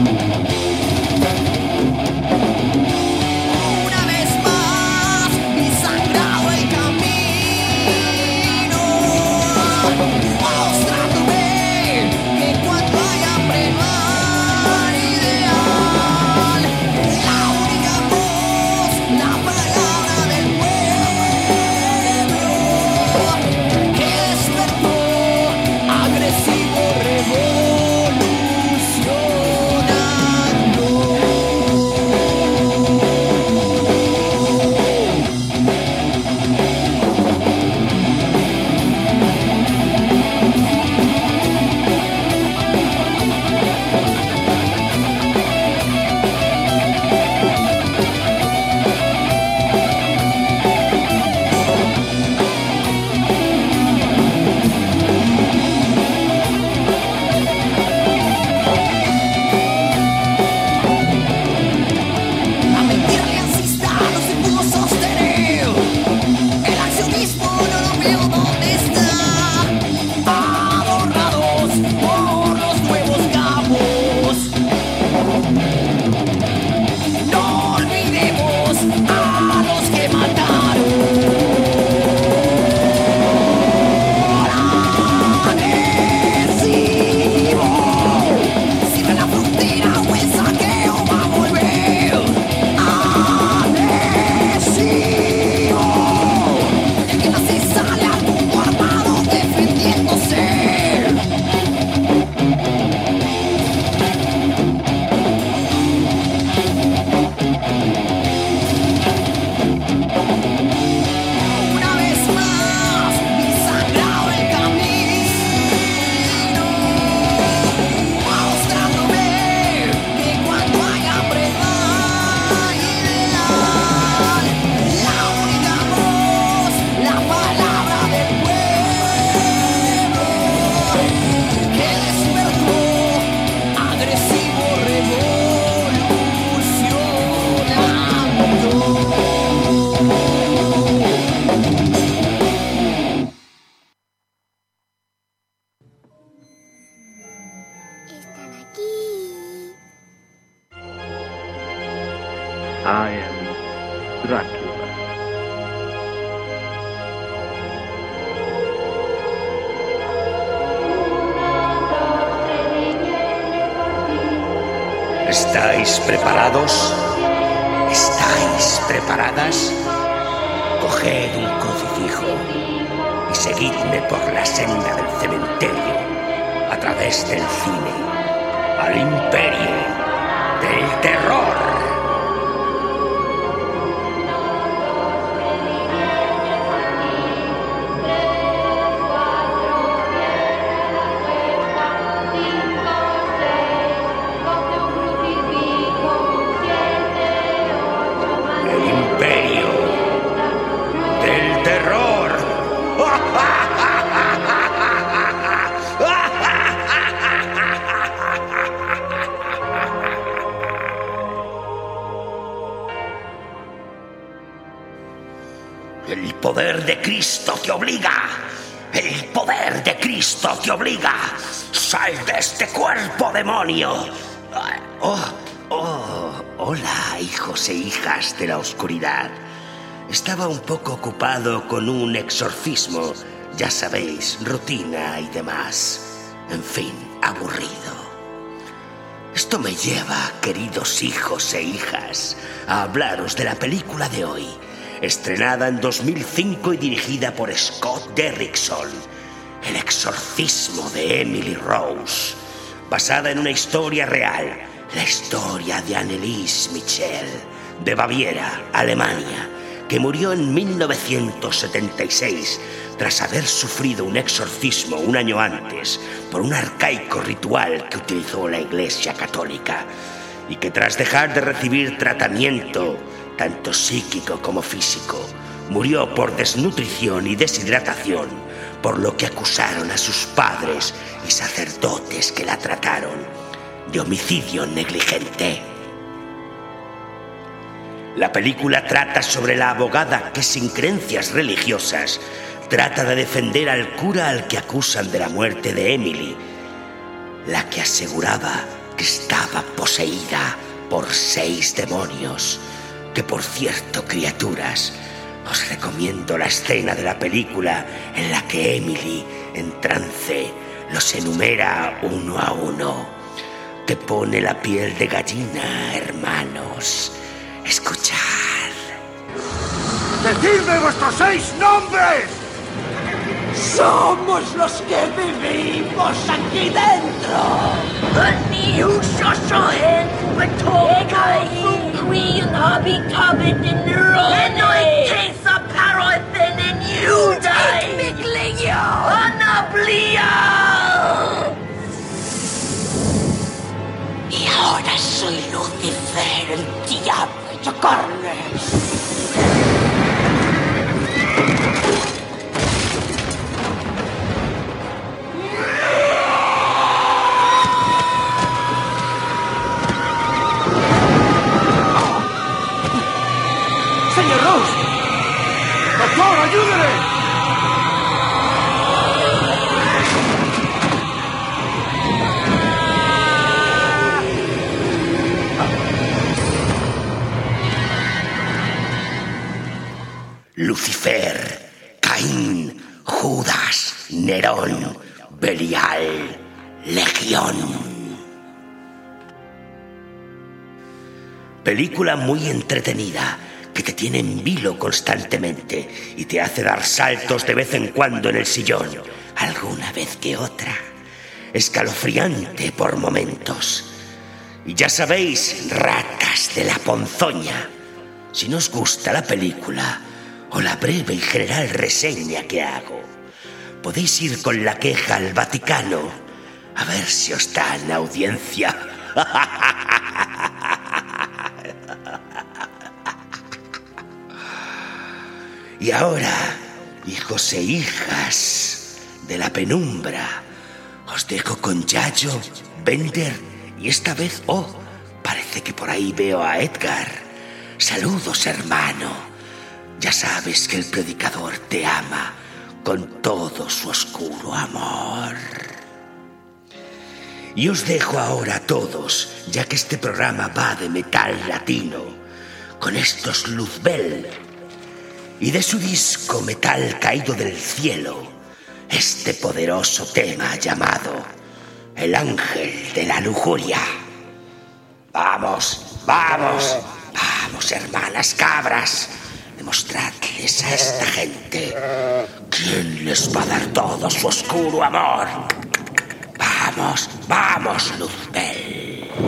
S6: Una vez más,
S7: Drácula.
S1: ¿Estáis preparados? ¿Estáis preparadas? Coged un crucifijo y seguidme por la senda del cementerio, a través del cine, al imperio del terror. El poder de Cristo te obliga. El poder de Cristo te obliga. Sal de este cuerpo, demonio. Hola, hijos e hijas de la oscuridad. Estaba un poco ocupado con un exorcismo. Ya sabéis, rutina y demás. En fin, aburrido. Esto me lleva, queridos hijos e hijas, a hablaros de la película de hoy. Estrenada en 2005 y dirigida por Scott Derrickson, El exorcismo de Emily Rose, basada en una historia real, la historia de Anneliese Michel, de Baviera, Alemania, que murió en 1976 tras haber sufrido un exorcismo un año antes por un arcaico ritual que utilizó la Iglesia Católica, y que tras dejar de recibir tratamiento tanto psíquico como físico, murió por desnutrición y deshidratación, por lo que acusaron a sus padres y sacerdotes que la trataron de homicidio negligente. La película trata sobre la abogada que, sin creencias religiosas, trata de defender al cura al que acusan de la muerte de Emily, la que aseguraba que estaba poseída por 6 demonios. Que, por cierto, criaturas, os recomiendo la escena de la película en la que Emily, en trance, los enumera uno a uno. Te pone la piel de gallina, hermanos. Escuchad.
S8: ¡Decidme vuestros 6 nombres!
S6: Somos los que vivimos aquí dentro. Y ahora soy Lucifer, el diablo hecho carne.
S8: ¡Señor Rose! ¡Doctor, ayúdele!
S1: Lucifer, Caín, Judas, Nerón, Belial, Legión. Película muy entretenida, que te tiene en vilo constantemente y te hace dar saltos de vez en cuando en el sillón, alguna vez que otra. Escalofriante por momentos. Y ya sabéis, ratas de la ponzoña, si no os gusta la película o la breve y general reseña que hago, podéis ir con la queja al Vaticano a ver si os dan audiencia. Y ahora, hijos e hijas de la penumbra, os dejo con Yayo, Bender y esta vez, parece que por ahí veo a Edgar. Saludos, hermano. Ya sabes que el predicador te ama con todo su oscuro amor. Y os dejo ahora a todos, ya que este programa va de metal latino, con estos Luzbel y de su disco Metal Caído del Cielo, este poderoso tema llamado El Ángel de la Lujuria. Vamos, vamos, vamos, hermanas cabras, demostradles a esta gente quién les va a dar todo su oscuro amor. Vamos, vamos, Luzbel.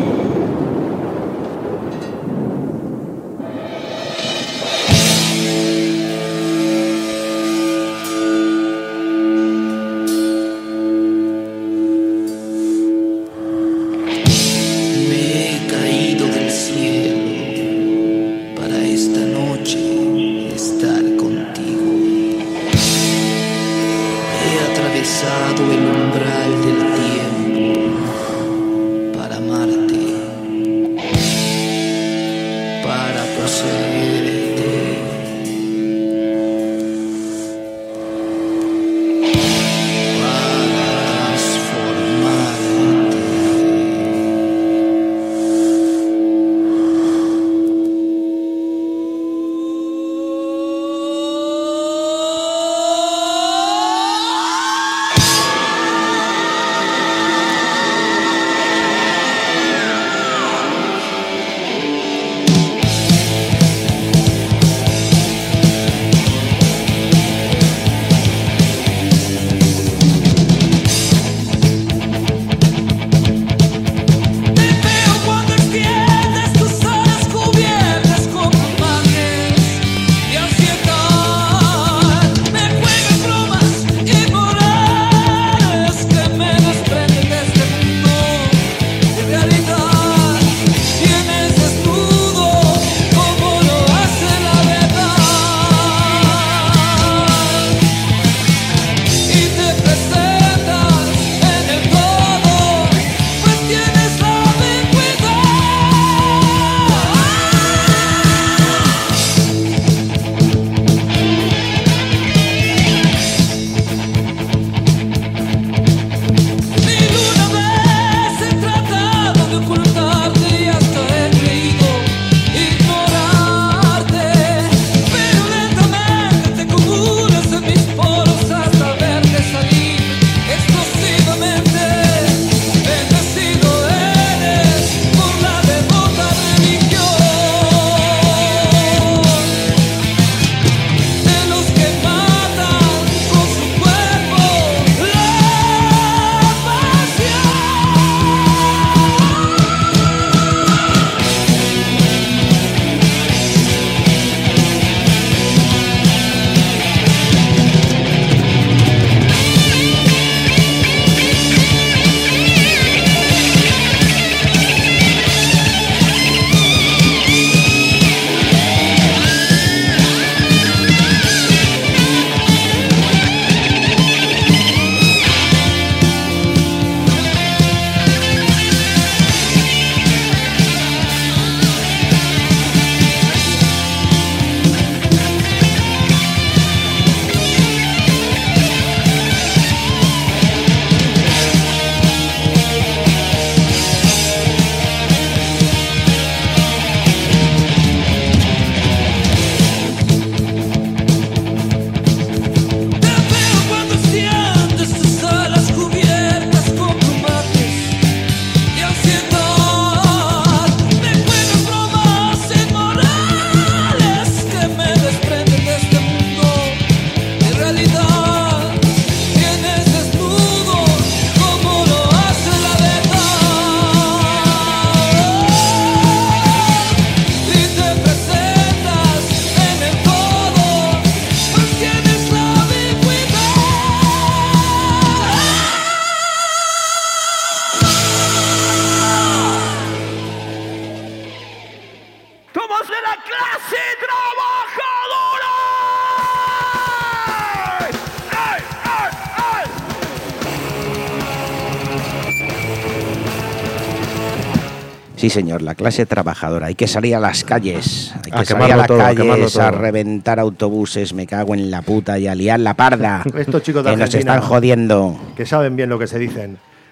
S2: Sí, señor, la clase trabajadora. Hay que salir a las calles. Hay que
S3: A
S2: salir a
S3: quemarlo
S2: las
S3: todo, a
S2: calles,
S3: quemarlo todo.
S2: a reventar autobuses. Me cago en la puta y a liar la parda.
S3: Estos chicos de
S2: que nos
S3: Argentina,
S2: están jodiendo.
S3: que saben bien lo que se dicen.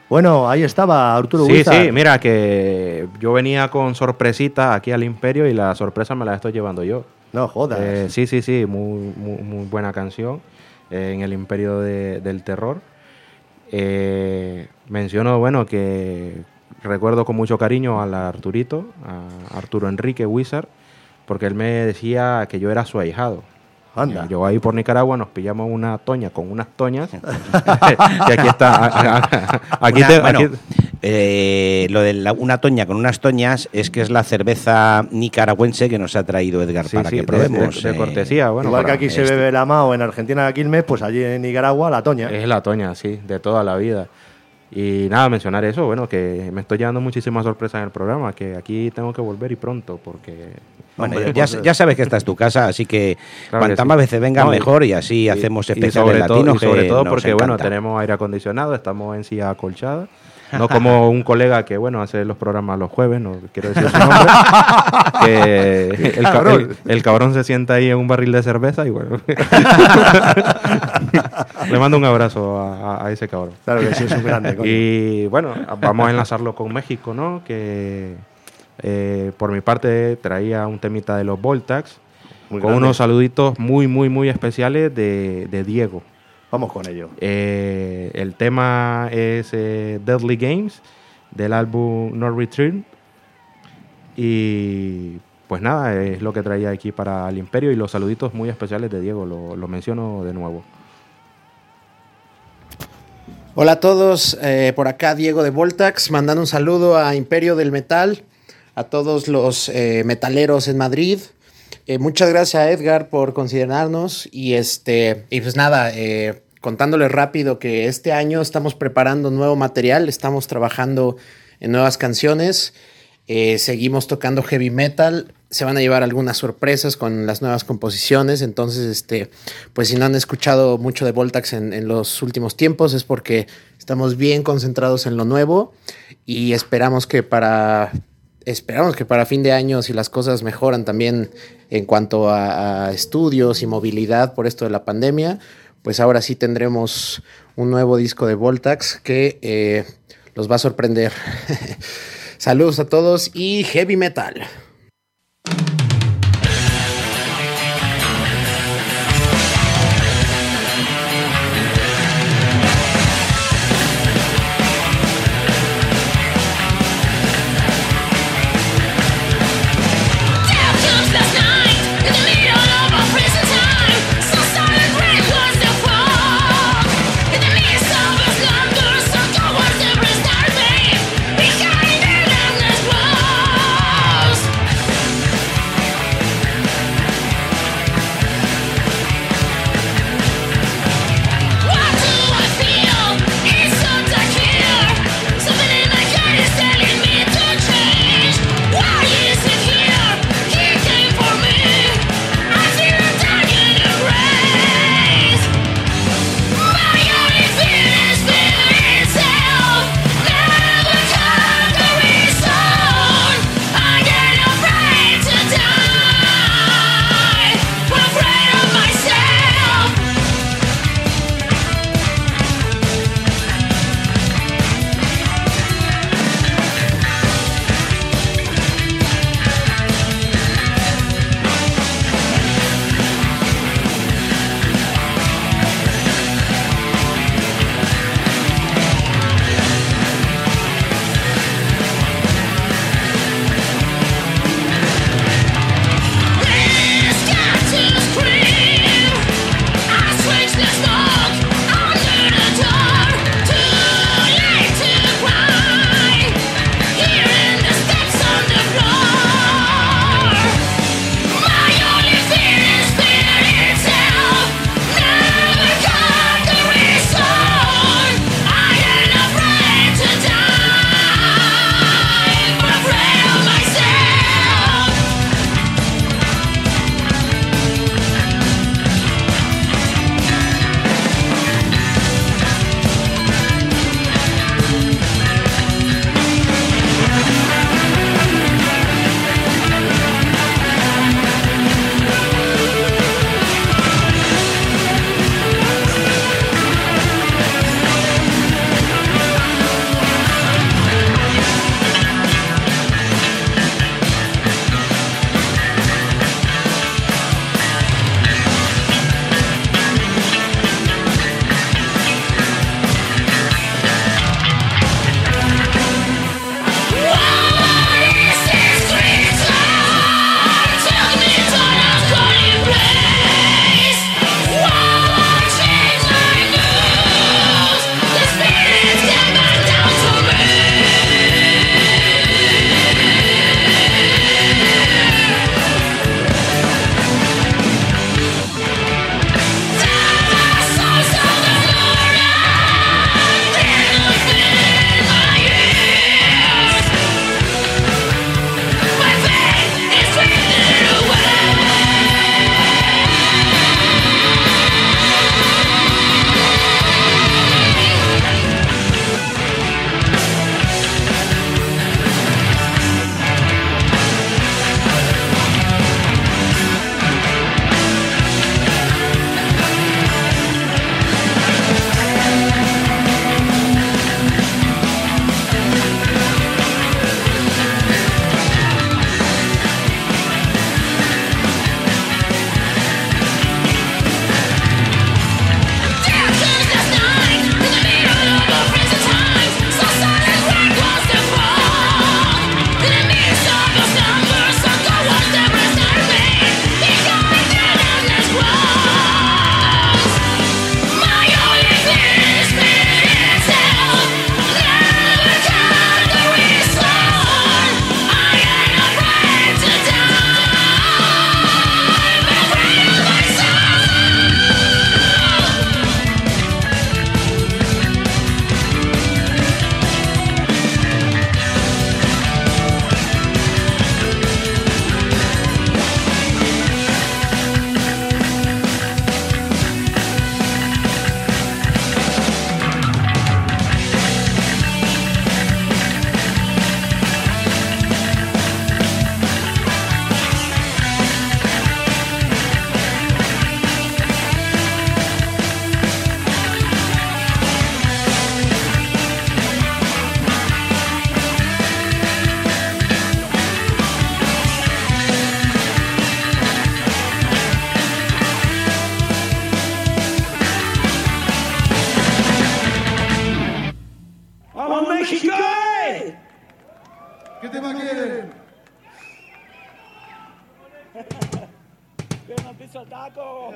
S3: Bueno, ahí estaba Arturo
S4: Sí,
S3: Huizar.
S4: sí, mira que yo venía con sorpresita aquí al Imperio y la sorpresa me la estoy llevando yo.
S3: No jodas.
S4: Sí, muy buena canción en el Imperio del Terror. Menciono, bueno, que recuerdo con mucho cariño al Arturito, a Arturo Enrique Huizar, porque él me decía que yo era su ahijado.
S3: Anda.
S4: Yo ahí por Nicaragua nos pillamos una toña con unas toñas. Y aquí está.
S2: Lo de una toña con unas toñas es que es la cerveza nicaragüense que nos ha traído Edgar para que probemos.
S4: De cortesía, bueno.
S3: Igual que aquí se bebe la Mao, en Argentina la Quilmes, pues allí en Nicaragua la toña.
S4: Es la toña, sí, de toda la vida. Y nada, mencionar eso, bueno, que me estoy llevando muchísimas sorpresas en el programa, que aquí tengo que volver y pronto, porque...
S2: Bueno,
S3: Hombre,
S2: ya sabes que esta es tu casa, así que
S4: Claro
S2: cuantas
S4: que
S2: más
S4: sí.
S2: veces vengan,
S4: No,
S2: mejor, y así hacemos especiales latinos.
S4: sobre todo
S2: nos
S4: porque,
S2: encanta.
S4: bueno, tenemos aire acondicionado, estamos en silla acolchada. No como un colega que, bueno, hace los programas los jueves, no quiero decir su nombre, que el cabrón se sienta ahí en un barril de cerveza y, bueno, le mando un abrazo a ese cabrón.
S3: Claro que sí, es un grande. Coño.
S4: Y, bueno, vamos a enlazarlo con México, ¿no? Que por mi parte traía un temita de los Voltax,
S3: Muy
S4: con
S3: grande.
S4: unos saluditos muy especiales de Diego.
S3: Vamos con ello.
S4: El tema es Deadly Games del álbum No Return. Y pues nada, es lo que traía aquí para el Imperio y los saluditos muy especiales de Diego, lo menciono de nuevo.
S7: Hola a todos, por acá Diego de Voltax, mandando un saludo a Imperio del Metal, a todos los metaleros en Madrid. Muchas gracias a Edgar por considerarnos y pues nada, contándoles rápido que este año estamos preparando nuevo material, estamos trabajando en nuevas canciones, seguimos tocando heavy metal, se van a llevar algunas sorpresas con las nuevas composiciones, entonces pues si no han escuchado mucho de Voltax en los últimos tiempos es porque estamos bien concentrados en lo nuevo y esperamos que para fin de año, si las cosas mejoran también en cuanto a estudios y movilidad por esto de la pandemia, pues ahora sí tendremos un nuevo disco de Voltax que los va a sorprender. Saludos a todos y heavy metal.
S9: Behind the numbness walls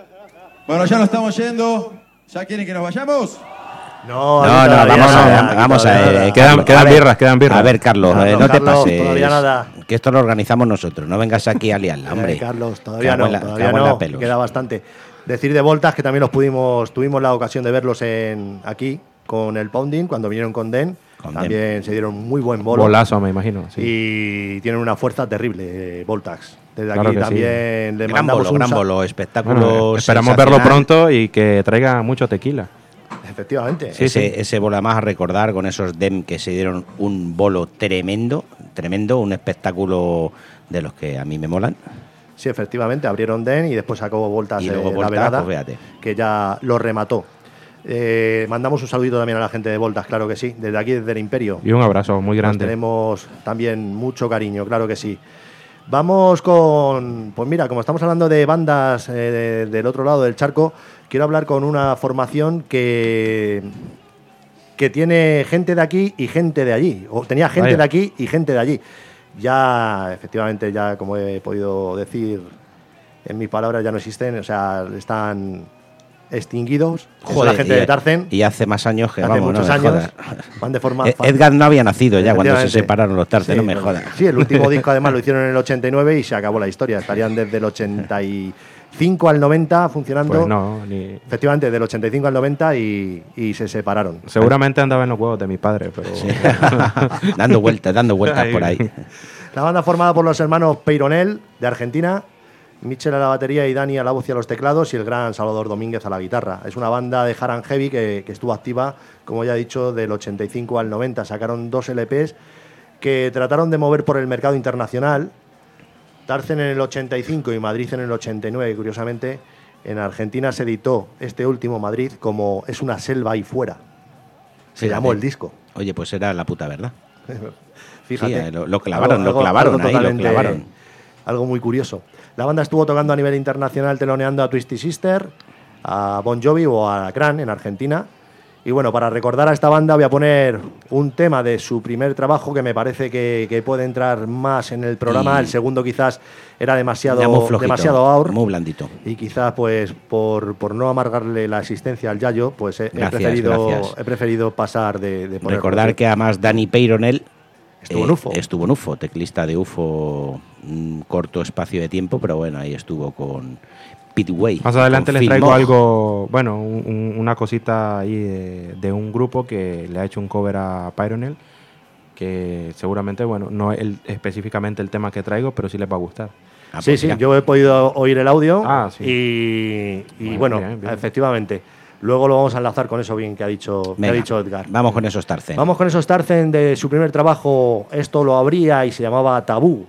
S9: Bueno, ya nos estamos yendo. ¿Ya quieren que nos vayamos?
S3: No,
S2: vamos a ver.
S4: Quedan birras.
S2: A ver, Carlos, no te
S3: Carlos,
S2: pases.
S3: todavía nada.
S2: Que esto lo organizamos nosotros. No vengas aquí a liarla, hombre.
S3: Carlos, todavía no.
S2: Pelos.
S3: Queda bastante. Decir de Voltax que también tuvimos la ocasión de verlos aquí con el Pounding cuando vinieron con Den. También se dieron muy buen bolo.
S4: Bolazo, me imagino. Sí.
S3: Y tienen una fuerza terrible, Voltax. Desde
S4: Claro
S3: aquí
S4: que
S3: también
S4: sí.
S3: le mandamos
S2: gran bolo, espectáculo.
S4: Bueno, esperamos verlo pronto y que traiga mucho tequila.
S3: Efectivamente.
S2: Ese bolo más a recordar con esos DEM que se dieron un bolo tremendo, un espectáculo de los que a mí me molan.
S3: Sí, efectivamente, abrieron Den y después sacó Voltax
S2: y luego
S3: la velada,
S2: pues fíjate.
S3: Que ya lo remató. Mandamos un saludito también a la gente de Voltax, claro que sí, desde aquí, desde el Imperio.
S4: Y un abrazo muy grande.
S3: Tenemos también mucho cariño, claro que sí. Vamos con, pues mira, como estamos hablando de bandas del otro lado del charco, quiero hablar con una formación que tiene gente de aquí y gente de allí, o tenía gente de aquí y gente de allí. Ya, efectivamente, ya como he podido decir en mis palabras, ya no existen, o sea, están extinguidos.
S2: Joder,
S3: es la gente de Tarzen.
S2: Y hace más años que,
S3: hace
S2: vamos,
S3: muchos
S2: no me
S3: años.
S2: jodas.
S3: Van de forma...
S2: Edgar no había nacido ya cuando se separaron los Tarzen,
S3: sí,
S2: no me jodas.
S3: Sí, el último disco además lo hicieron en el 89 y se acabó la historia. Estarían desde el 85 al 90 funcionando.
S4: Pues no,
S3: efectivamente, del 85 al 90 y se separaron.
S4: Seguramente andaba en los huevos de mi padre, pero...
S2: Sí. dando vueltas por ahí.
S3: La banda formada por los hermanos Peyronel, de Argentina, Michel a la batería y Dani a la voz y a los teclados y el gran Salvador Domínguez a la guitarra. Es una banda de hard and heavy que estuvo activa, como ya he dicho, del 85 al 90. Sacaron 2 LPs que trataron de mover por el mercado internacional. Tarzen en el 85 y Madrid en el 89, curiosamente. En Argentina se editó este último, Madrid, como Es una selva ahí fuera. Se llamó el disco.
S2: Oye, pues era la puta verdad.
S3: Fíjate.
S2: Sí, lo clavaron, lo clavaron.
S3: Algo muy curioso. La banda estuvo tocando a nivel internacional, teloneando a Twisted Sister, a Bon Jovi o a Cran en Argentina. Y bueno, para recordar a esta banda voy a poner un tema de su primer trabajo que me parece que puede entrar más en el programa. El segundo quizás era demasiado aur.
S2: Muy blandito.
S3: Y quizás pues por no amargarle la existencia al Yayo, pues he preferido pasar de poner.
S2: Recordar que además Dani Peyronel
S3: estuvo
S2: en UFO, teclista de UFO un corto espacio de tiempo, pero bueno, ahí estuvo con Pete Way.
S4: Más adelante les traigo algo, bueno, una cosita ahí de un grupo que le ha hecho un cover a Peyronel, que seguramente, bueno, no es específicamente el tema que traigo, pero sí les va a gustar.
S3: Sí, yo he podido oír el audio y bueno,
S4: bien.
S3: Efectivamente. Luego lo vamos a enlazar con eso bien que ha dicho Edgar.
S2: Vamos con esos Tarzen.
S3: Vamos con esos Tarzen de su primer trabajo. Esto lo abría y se llamaba Tabú.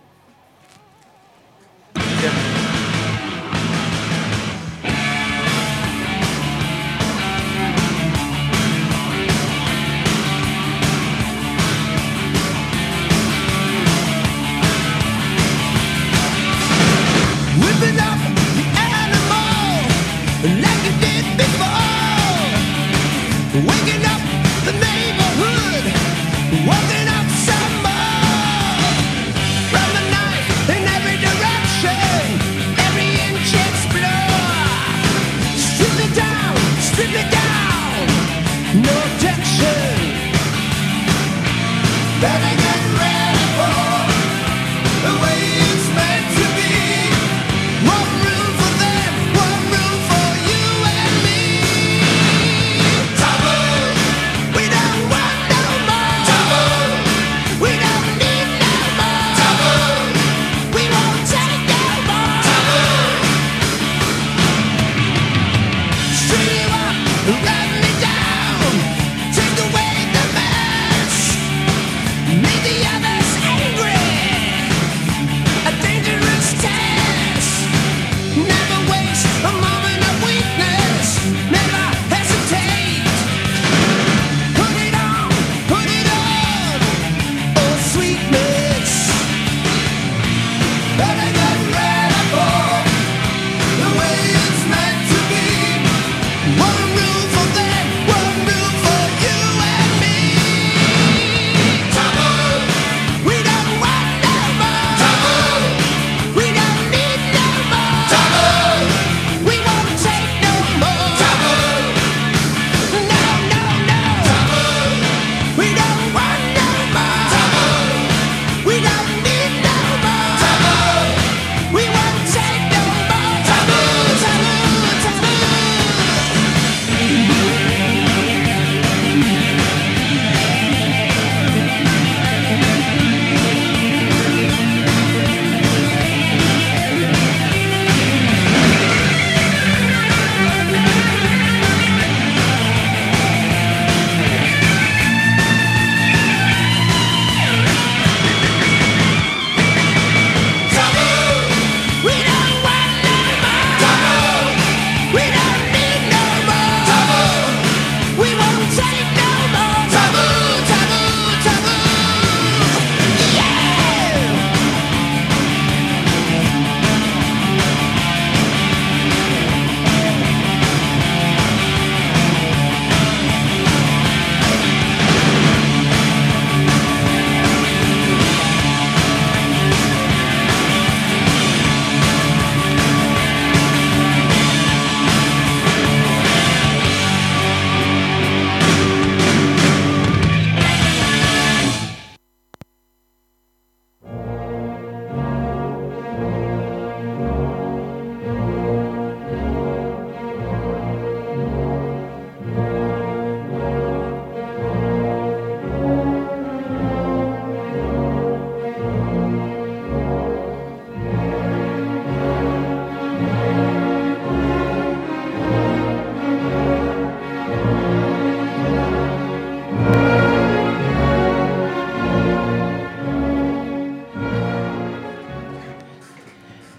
S1: Waking up the neighborhood, walking up some more. From the night in every direction, every inch explore. Strip it down, no objection. Better get ready for the way it's meant to be. One room for them, one room for you and me. We don't want no more. We don't need no more. We won't take no more. String you up, run me down, take away the mess, make the others angry. A dangerous test. Never waste a moment of weakness. Never hesitate. Put it on, oh sweetness. Better get ready for the way it's meant to be. One rule for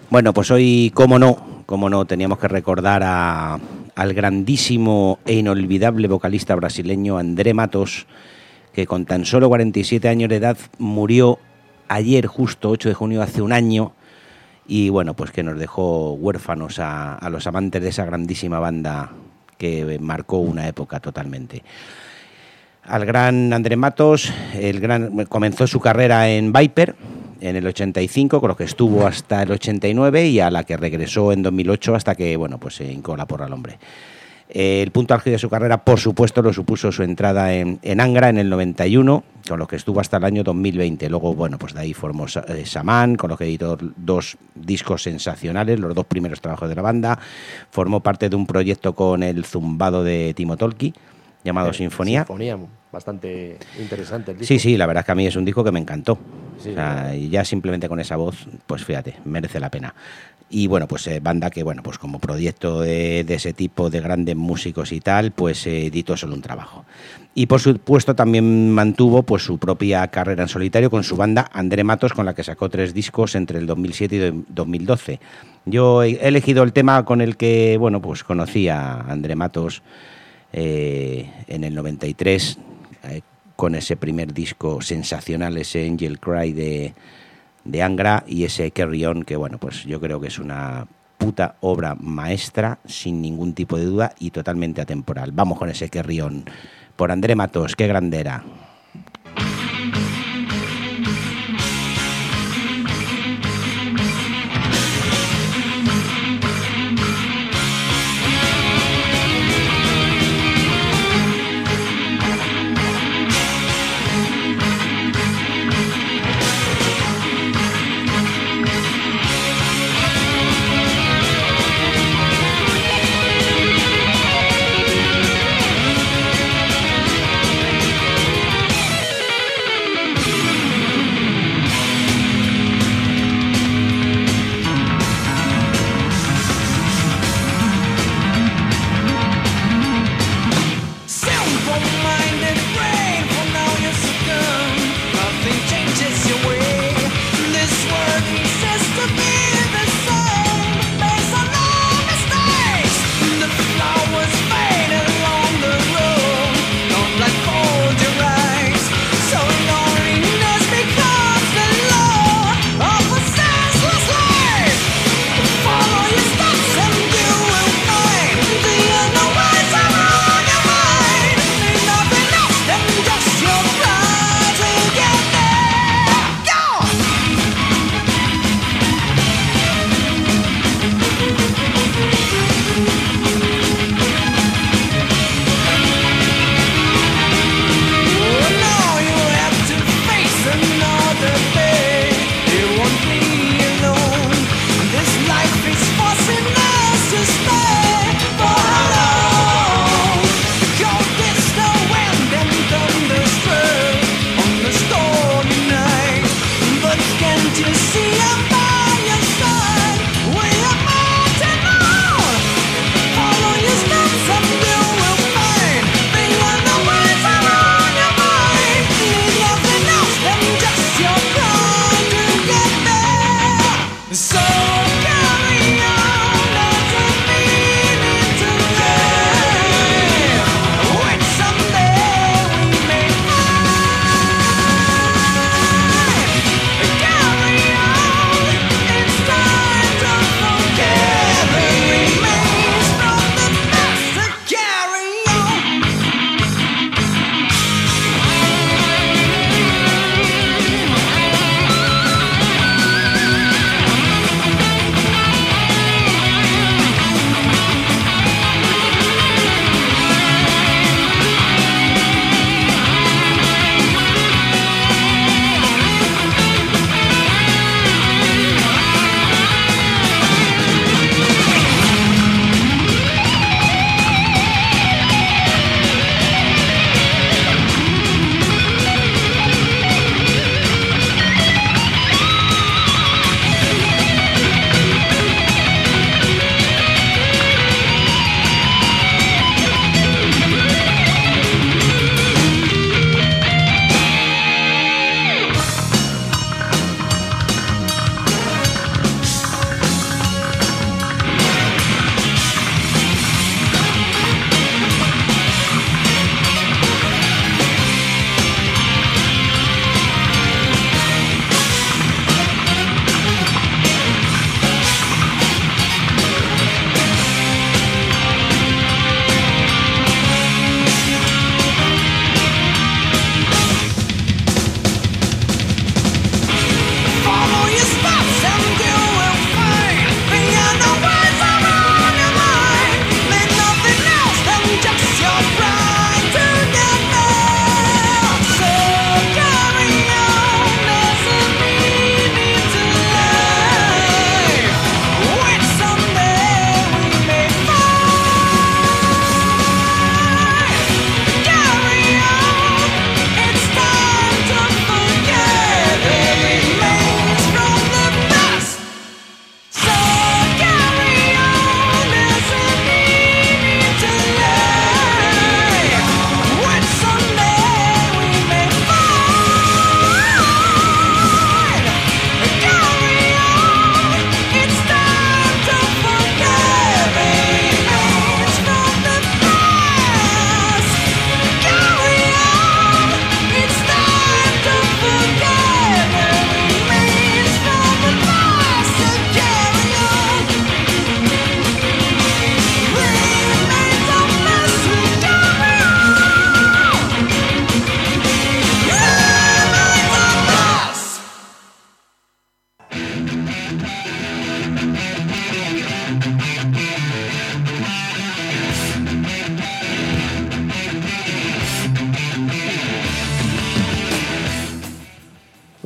S2: Bueno, pues hoy, cómo no, teníamos que recordar al grandísimo e inolvidable vocalista brasileño André Matos, que con tan solo 47 años de edad murió ayer, justo 8 de junio, hace un año, y bueno, pues que nos dejó huérfanos a los amantes de esa grandísima banda que marcó una época totalmente. Al gran André Matos, comenzó su carrera en Viper en el 85, con lo que estuvo hasta el 89, y a la que regresó en 2008 hasta que, bueno, pues se hincó la porra al hombre. El punto álgido de su carrera, por supuesto, lo supuso su entrada en Angra en el 91, con lo que estuvo hasta el año 2020. Luego, bueno, pues de ahí formó Shaman, con lo que editó 2 discos sensacionales, los 2 primeros trabajos de la banda. Formó parte de un proyecto con el zumbado de Timo Tolkki, llamado Sinfonía.
S3: Sinfonía, bastante interesante el disco.
S2: Sí, la verdad es que a mí es un disco que me encantó.
S3: Sí,
S2: o sea, y ya simplemente con esa voz, pues fíjate, merece la pena. Y bueno, pues banda que, bueno, pues como proyecto de ese tipo de grandes músicos y tal, pues editó solo un trabajo. Y por supuesto también mantuvo pues su propia carrera en solitario con su banda André Matos, con la que sacó 3 discos entre el 2007 y 2012. Yo he elegido el tema con el que, bueno, pues conocí a André Matos en el 93, con ese primer disco sensacional, ese Angel Cry de Angra, y ese Carry On, que bueno, pues yo creo que es una puta obra maestra, sin ningún tipo de duda, y totalmente atemporal. Vamos con ese Carry On por André Matos, qué grande era.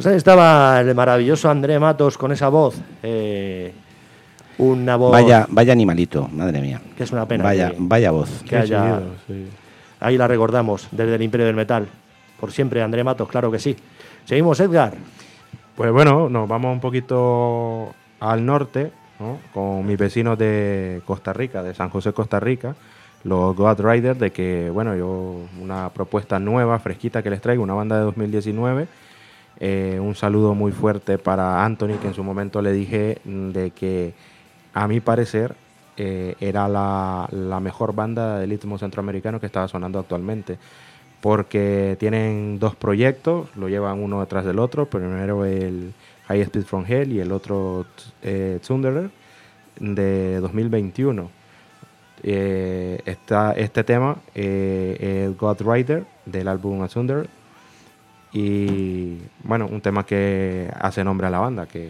S3: Pues ahí estaba el maravilloso André Matos con esa voz. Una voz...
S2: Vaya animalito, madre mía.
S3: Que es una pena.
S2: Vaya voz.
S3: Que haya... Sí. Ahí la recordamos, desde el Imperio del Metal. Por siempre, André Matos, claro que sí. Seguimos, Edgar.
S4: Pues bueno, nos vamos un poquito al norte, ¿no? Con mis vecinos de Costa Rica, de San José, Costa Rica, los God Riders, de que, bueno, yo una propuesta nueva, fresquita que les traigo, una banda de 2019. Un saludo muy fuerte para Anthony, que en su momento le dije de que, a mi parecer, era la mejor banda del ritmo centroamericano que estaba sonando actualmente, porque tienen 2 proyectos, lo llevan uno detrás del otro. Primero el High Speed From Hell y el otro Thunderer de 2021. Este tema es God Rider del álbum Thunderer, y bueno, un tema que hace nombre a la banda, que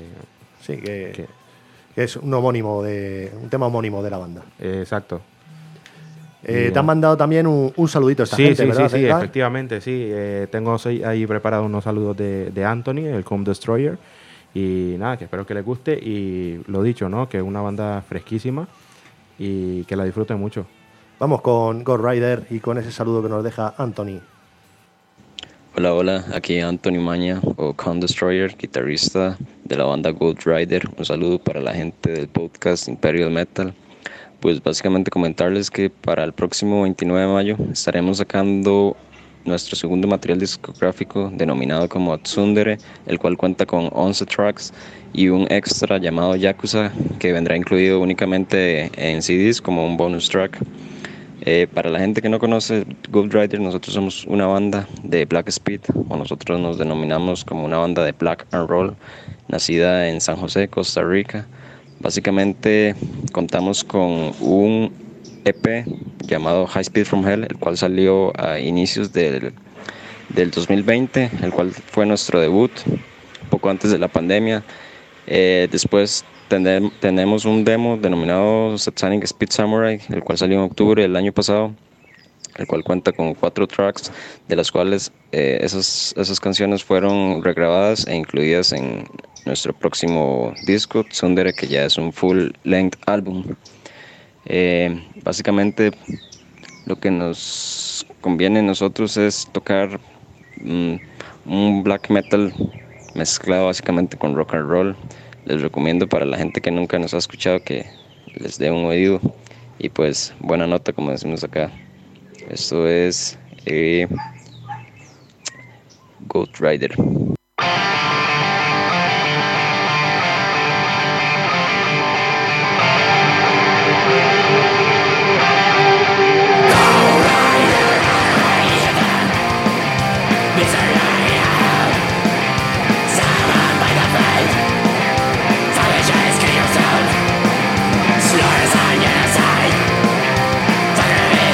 S3: es un tema homónimo de la banda.
S4: Exacto.
S3: Te han mandado también un saludito a esta gente, ¿verdad?
S4: Sí, efectivamente, sí. Tengo ahí preparados unos saludos de Anthony, el Comb Destroyer, y nada, que espero que les guste, y lo dicho, ¿no? Que es una banda fresquísima y que la disfruten mucho.
S3: Vamos con God Rider y con ese saludo que nos deja Anthony.
S10: Hola, aquí Anthony Maña, o Con Destroyer, guitarrista de la banda God Rider. Un saludo para la gente del podcast Imperial Metal. Pues básicamente comentarles que para el próximo 29 de mayo estaremos sacando nuestro segundo material discográfico denominado como Tsundere, el cual cuenta con 11 tracks y un extra llamado Yakuza, que vendrá incluido únicamente en CDs como un bonus track. Para la gente que no conoce God Rider, nosotros somos una banda de Black Speed, o nosotros nos denominamos como una banda de Black and Roll, nacida en San José, Costa Rica. Básicamente contamos con un EP llamado High Speed From Hell, el cual salió a inicios del 2020, el cual fue nuestro debut, poco antes de la pandemia. Después tenemos un demo denominado Satanic Speed Samurai, el cual salió en octubre del año pasado, el cual cuenta con 4 tracks, de las cuales esas canciones fueron regrabadas e incluidas en nuestro próximo disco, Tsundere, que ya es un full-length álbum. Básicamente lo que nos conviene a nosotros es tocar un black metal mezclado básicamente con rock and roll. Les recomiendo, para la gente que nunca nos ha escuchado, que les dé un oído, y pues buena nota, como decimos acá. Esto es God Rider.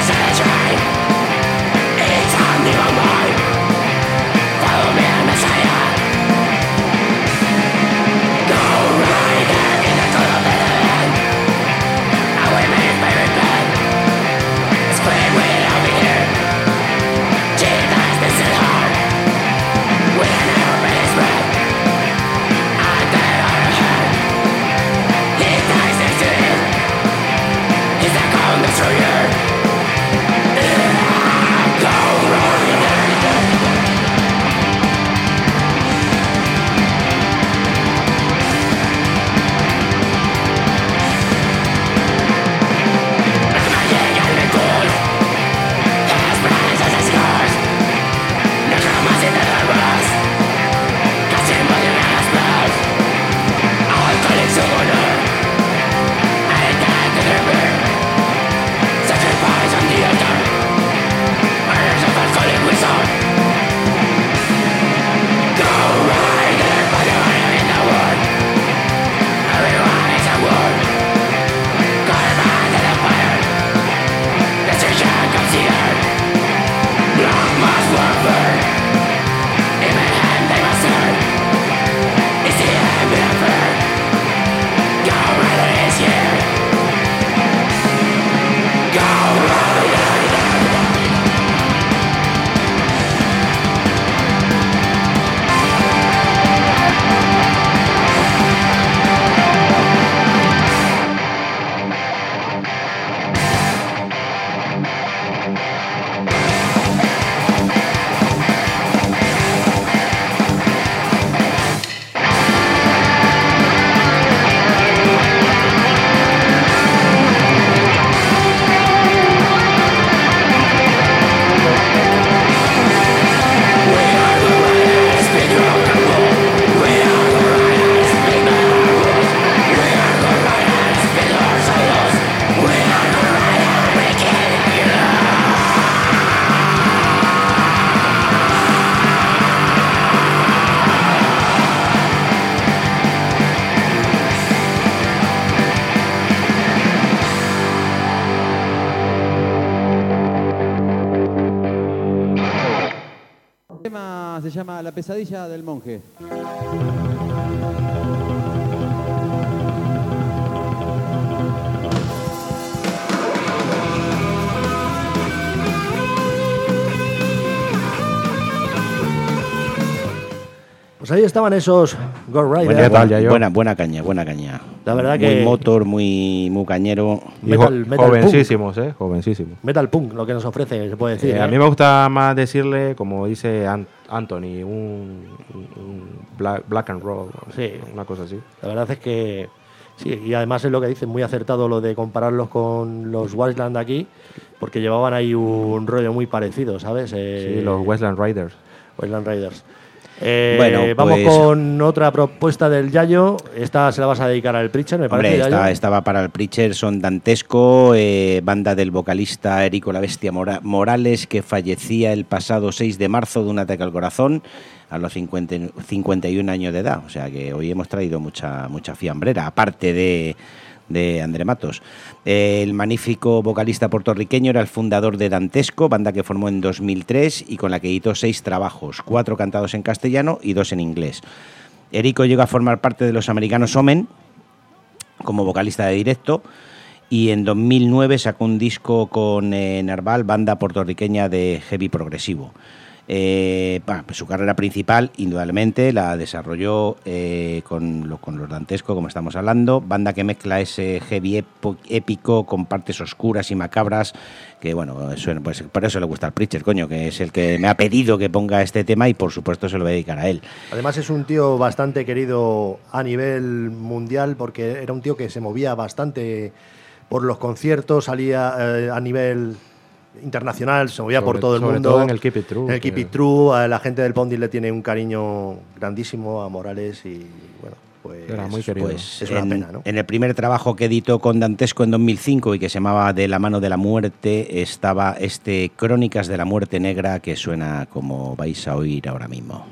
S1: Follow me on Messiah.
S9: tema se llama La pesadilla del monje.
S3: Pues ahí estaban esos Ghost Riders.
S2: Buena caña.
S3: La verdad que
S2: muy motor, muy cañero.
S3: Metal
S4: jovencísimos,
S3: punk.
S4: Jovencísimos.
S3: Metal punk, lo que nos ofrece, se puede decir.
S4: A mí me gusta más decirle, como dice Anthony, un black and roll,
S3: sí,
S4: una cosa así.
S3: La verdad es que sí, y además es lo que dicen, muy acertado lo de compararlos con los Wasteland aquí, porque llevaban ahí un rollo muy parecido, ¿sabes?
S4: Sí, los Wasteland Riders.
S3: Wasteland Riders.
S2: Bueno,
S3: vamos
S2: pues,
S3: con otra propuesta del Yayo. Esta se la vas a dedicar al Preacher, me parece.
S2: Hombre, estaba para el Preacher, son Dantesco, banda del vocalista Erico la Bestia Morales, que fallecía el pasado 6 de marzo de un ataque al corazón a los 51 años de edad. O sea que hoy hemos traído mucha fiambrera, aparte de André Matos. El magnífico vocalista puertorriqueño era el fundador de Dantesco, banda que formó en 2003 y con la que editó 6 trabajos, 4 cantados en castellano y 2 en inglés. Erico llegó a formar parte de los americanos Omen como vocalista de directo y en 2009 sacó un disco con Nerval, banda puertorriqueña de heavy progresivo. Pues su carrera principal, indudablemente, la desarrolló con los Dantesco, como estamos hablando, banda que mezcla ese heavy épico con partes oscuras y macabras, que bueno, suena, pues por eso le gusta al Preacher, coño, que es el que me ha pedido que ponga este tema y por supuesto se lo voy a dedicar a él.
S3: Además es un tío bastante querido a nivel mundial, porque era un tío que se movía bastante por los conciertos, salía a nivel internacional, se movía por todo el mundo.
S4: Sobre todo en el Keep It True.
S3: En el Keep It True, a la gente del Bonding le tiene un cariño grandísimo a Morales y bueno, pues,
S4: era muy querido.
S3: Pues es una pena, ¿no?
S2: En el primer trabajo que editó con Dantesco en 2005 y que se llamaba De la mano de la muerte, estaba Crónicas de la muerte negra, que suena como vais a oír ahora mismo.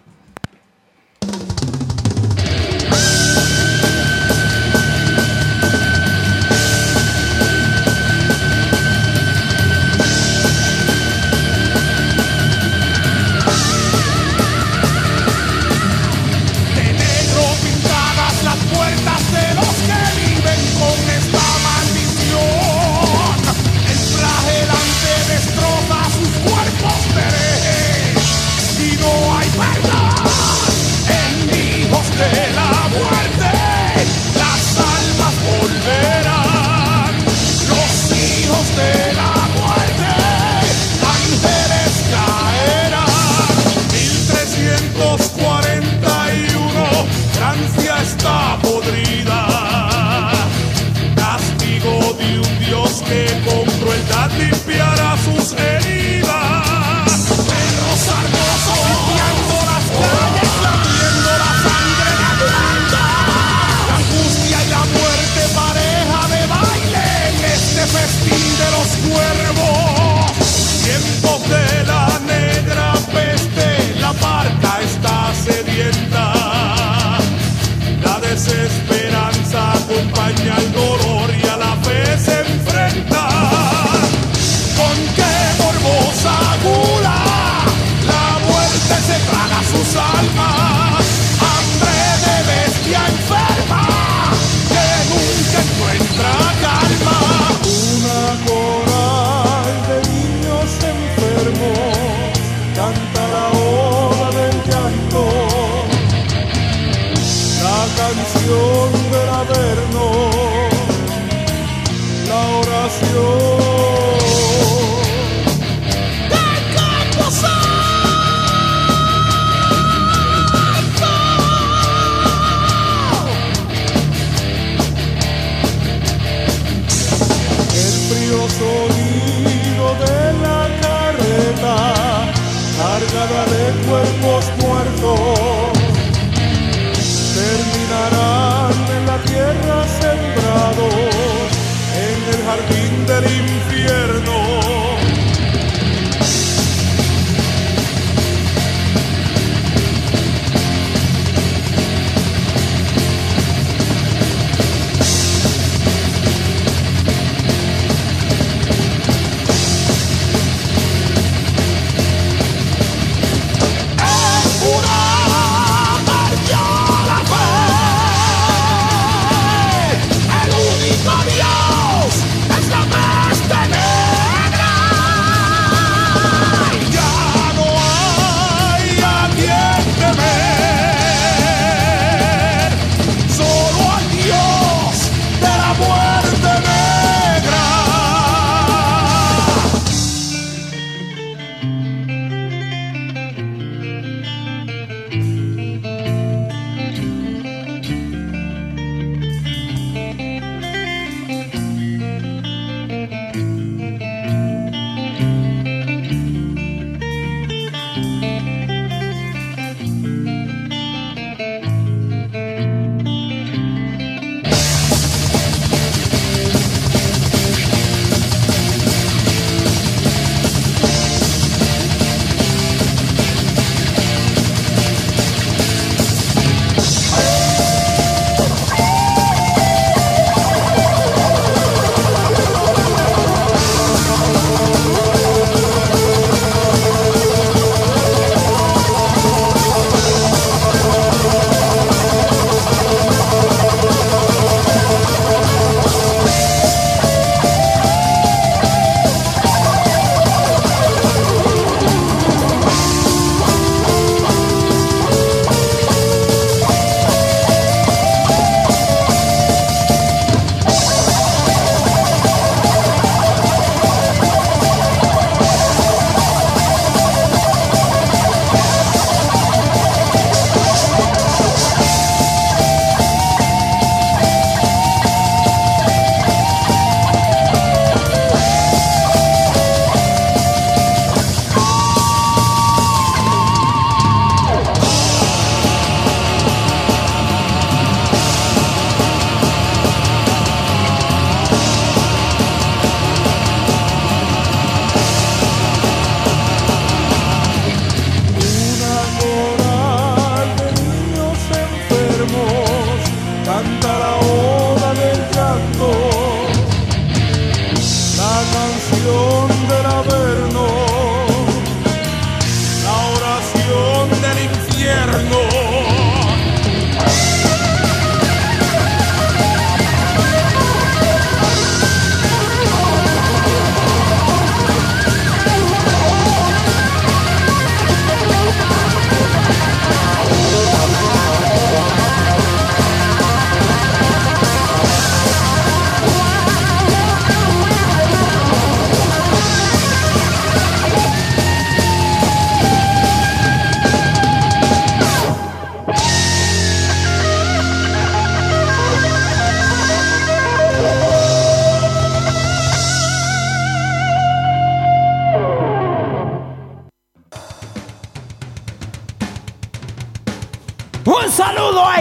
S1: Limpiará sus heridas, perros ardosos limpiando las calles, lamiendo la sangre natural. La angustia y la muerte pareja de baile en este festín de los cuervos. Tiempos de la negra peste, la barca está sedienta. La desesperanza acompaña al dolor y a la fe se enfrenta. La muerte se traga sus almas, hambre de bestia enferma que nunca encuentra calma. Una coral de niños enfermos canta la oda del llanto, la canción del averno, la oración. Sonido de la carreta cargada de cuerpos muertos terminarán en la tierra sembrados en el jardín del infierno.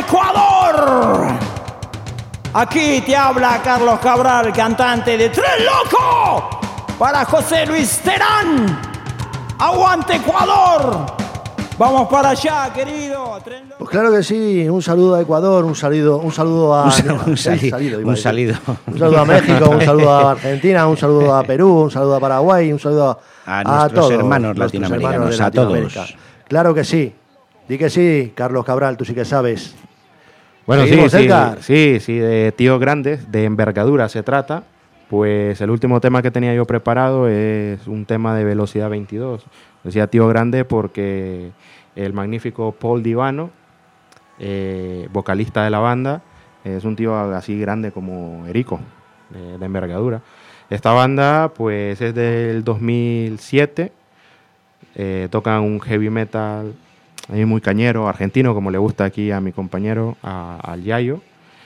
S11: Ecuador! Aquí te habla Carlos Cabral, cantante de Tres Locos, para José Luis Terán. ¡Aguante Ecuador! Vamos para allá, querido.
S3: Pues claro que sí, un saludo a Ecuador, un saludo a...
S2: Un saludo
S3: a México, un saludo a Argentina, un saludo a Perú, un saludo a Paraguay, un saludo
S2: a nuestros
S3: todos,
S2: hermanos latinoamericanos, a todos.
S3: Claro que sí. Di que sí, Carlos Cabral, tú sí que sabes.
S4: Bueno, sí, de tíos grandes, de envergadura se trata. Pues el último tema que tenía yo preparado es un tema de Velocidad 22. Decía tío grande porque el magnífico Paul Divano, vocalista de la banda, es un tío así grande como Erico, de envergadura. Esta banda pues es del 2007, tocan un heavy metal muy cañero, argentino, como le gusta aquí a mi compañero, al Yayo,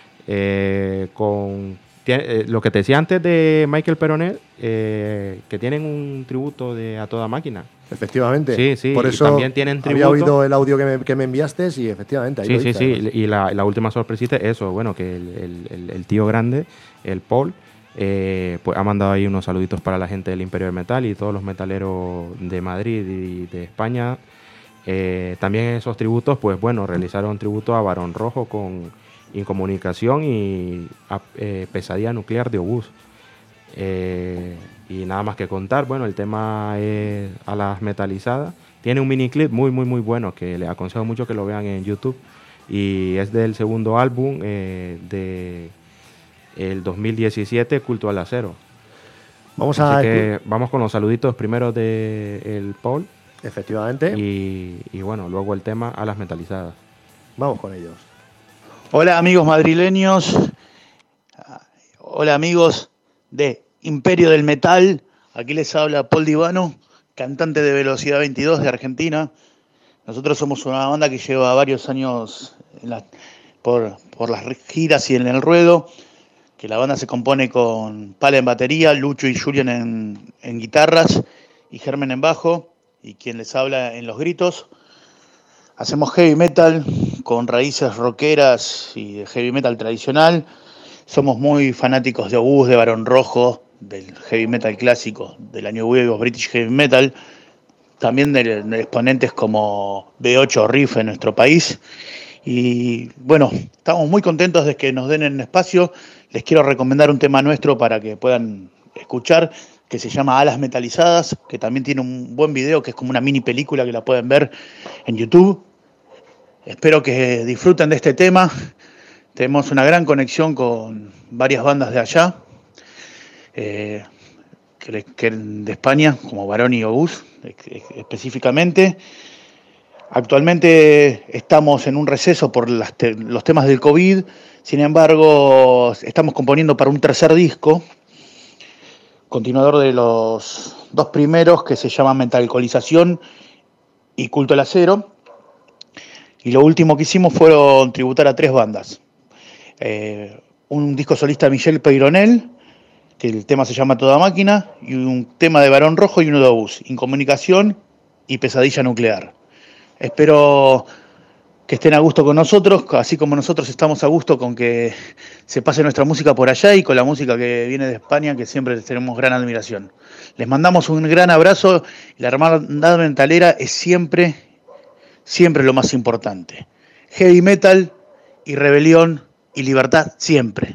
S4: lo que te decía antes de Michael Peronet, que tienen un tributo de A Toda Máquina.
S3: Efectivamente.
S4: Sí,
S3: por eso
S4: también tienen tributo.
S3: Había oído el audio que me enviaste y efectivamente ahí
S4: Sí. Y la última sorpresita es eso, bueno, que el tío grande, el Paul, pues ha mandado ahí unos saluditos para la gente del Imperio del Metal y todos los metaleros de Madrid y de España. También esos tributos, pues bueno, realizaron tributo a Barón Rojo con Incomunicación y a Pesadilla Nuclear de Obús. Y nada más que contar, bueno, el tema es Alas Metalizadas. Tiene un miniclip muy bueno que les aconsejo mucho que lo vean en YouTube. Y es del segundo álbum de el 2017, Culto al Acero. Vamos con los saluditos primero de el Paul.
S3: Efectivamente.
S4: Y bueno, luego el tema Alas Metalizadas.
S3: Vamos con ellos.
S12: Hola amigos madrileños, hola amigos de Imperio del Metal, aquí les habla Paul Divano, cantante de Velocidad 22 de Argentina. Nosotros somos una banda que lleva varios años por las giras y en el ruedo, que la banda se compone con Pala en batería, Lucho y Julian en guitarras y Germen en bajo, y quien les habla en los gritos. Hacemos heavy metal con raíces rockeras y de heavy metal tradicional. Somos muy fanáticos de Obús, de Barón Rojo, del heavy metal clásico, del New Wave of British Heavy Metal. También de exponentes como B8 o Riff en nuestro país. Y bueno, estamos muy contentos de que nos den el espacio. Les quiero recomendar un tema nuestro para que puedan escuchar, que se llama Alas Metalizadas, que también tiene un buen video, que es como una mini película que la pueden ver en YouTube. Espero que disfruten de este tema. Tenemos una gran conexión con varias bandas de allá, que de España, como Barón y Obús específicamente. Actualmente estamos en un receso por los temas del COVID. Sin embargo, estamos componiendo para un tercer disco, continuador de los dos primeros, que se llaman Metalcolización y Culto al Acero. Y lo último que hicimos fueron tributar a 3 bandas. Un disco solista de Michel Peyronel, que el tema se llama Toda Máquina, y un tema de Barón Rojo y uno de Obús, Incomunicación y Pesadilla Nuclear. Espero que estén a gusto con nosotros, así como nosotros estamos a gusto con que se pase nuestra música por allá y con la música que viene de España, que siempre tenemos gran admiración. Les mandamos un gran abrazo. La hermandad metalera es siempre lo más importante. Heavy metal y rebelión y libertad siempre.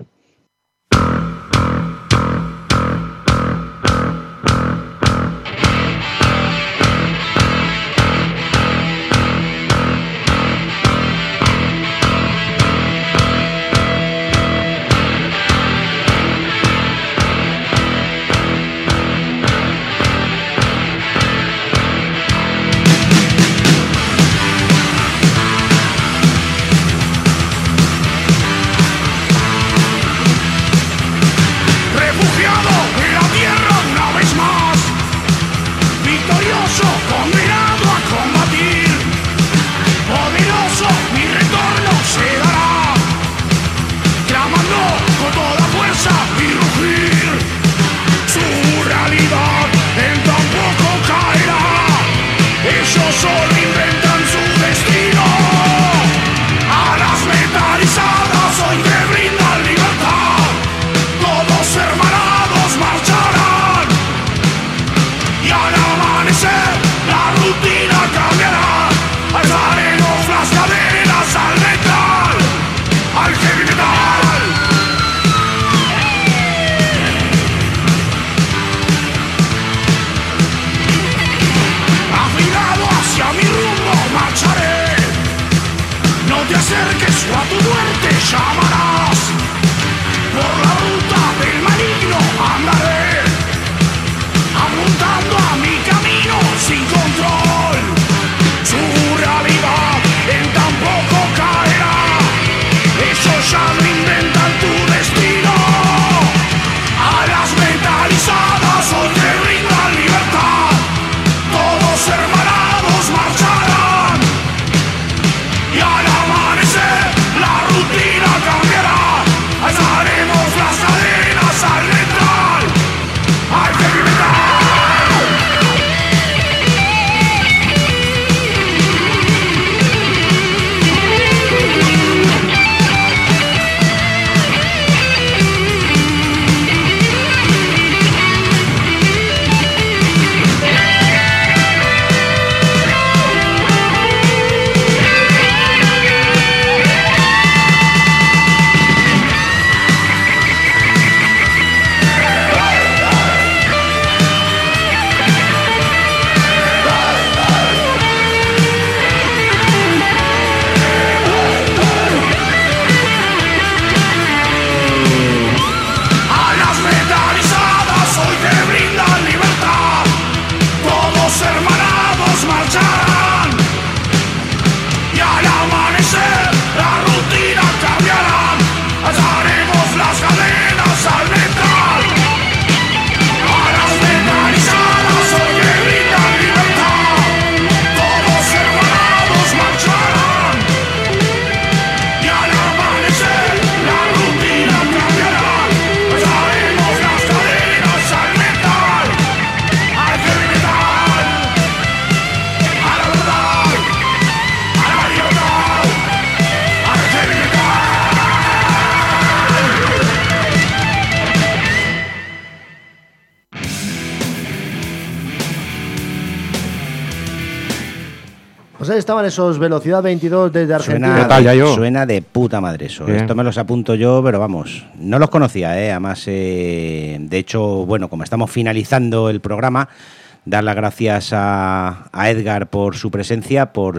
S8: a tu muerte llamarás. Por la ruta del maligno andaré, apuntando a mi camino sin control. Su realidad en tan poco caerá. Ellos ya no inventan tu destino. A las mentalizadas hoy te brindan libertad. Todos hermanados marcharán. Y al amanecer la rutina cambiará. Alzaremos las cadenas al metal, al heavy metal.
S3: Pues ahí estaban esos Velocidad 22 desde Argentina.
S2: Suena de puta madre eso.
S3: Bien.
S2: Esto me los apunto yo, pero vamos, no los conocía, además, de hecho, bueno, como estamos finalizando el programa, dar las gracias a Edgar por su presencia, por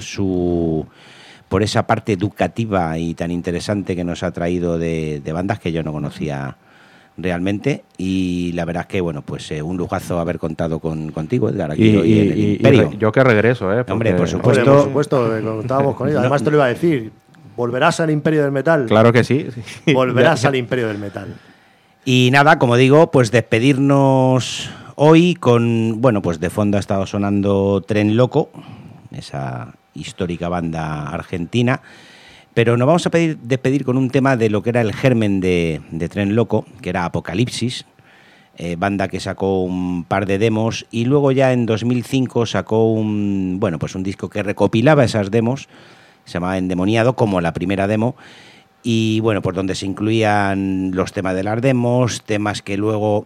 S2: esa parte educativa y tan interesante que nos ha traído de bandas que yo no conocía realmente, y la verdad es que, bueno, pues un lujazo haber contado contigo, Edgar, aquí hoy en el Imperio.
S4: Yo que regreso,
S2: Hombre, por supuesto.
S3: Contábamos con ello. Además te lo iba a decir, volverás al Imperio del Metal.
S4: Claro que sí.
S3: Volverás al Imperio del Metal.
S2: Y nada, como digo, pues despedirnos hoy con, bueno, pues de fondo ha estado sonando Tren Loco, esa histórica banda argentina. Pero nos vamos a despedir con un tema de lo que era el germen de Tren Loco, que era Apocalipsis, banda que sacó un par de demos y luego ya en 2005 sacó un disco que recopilaba esas demos, se llamaba Endemoniado, como la primera demo, y bueno, pues donde se incluían los temas de las demos, temas que luego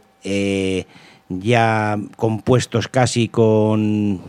S2: ya compuestos casi con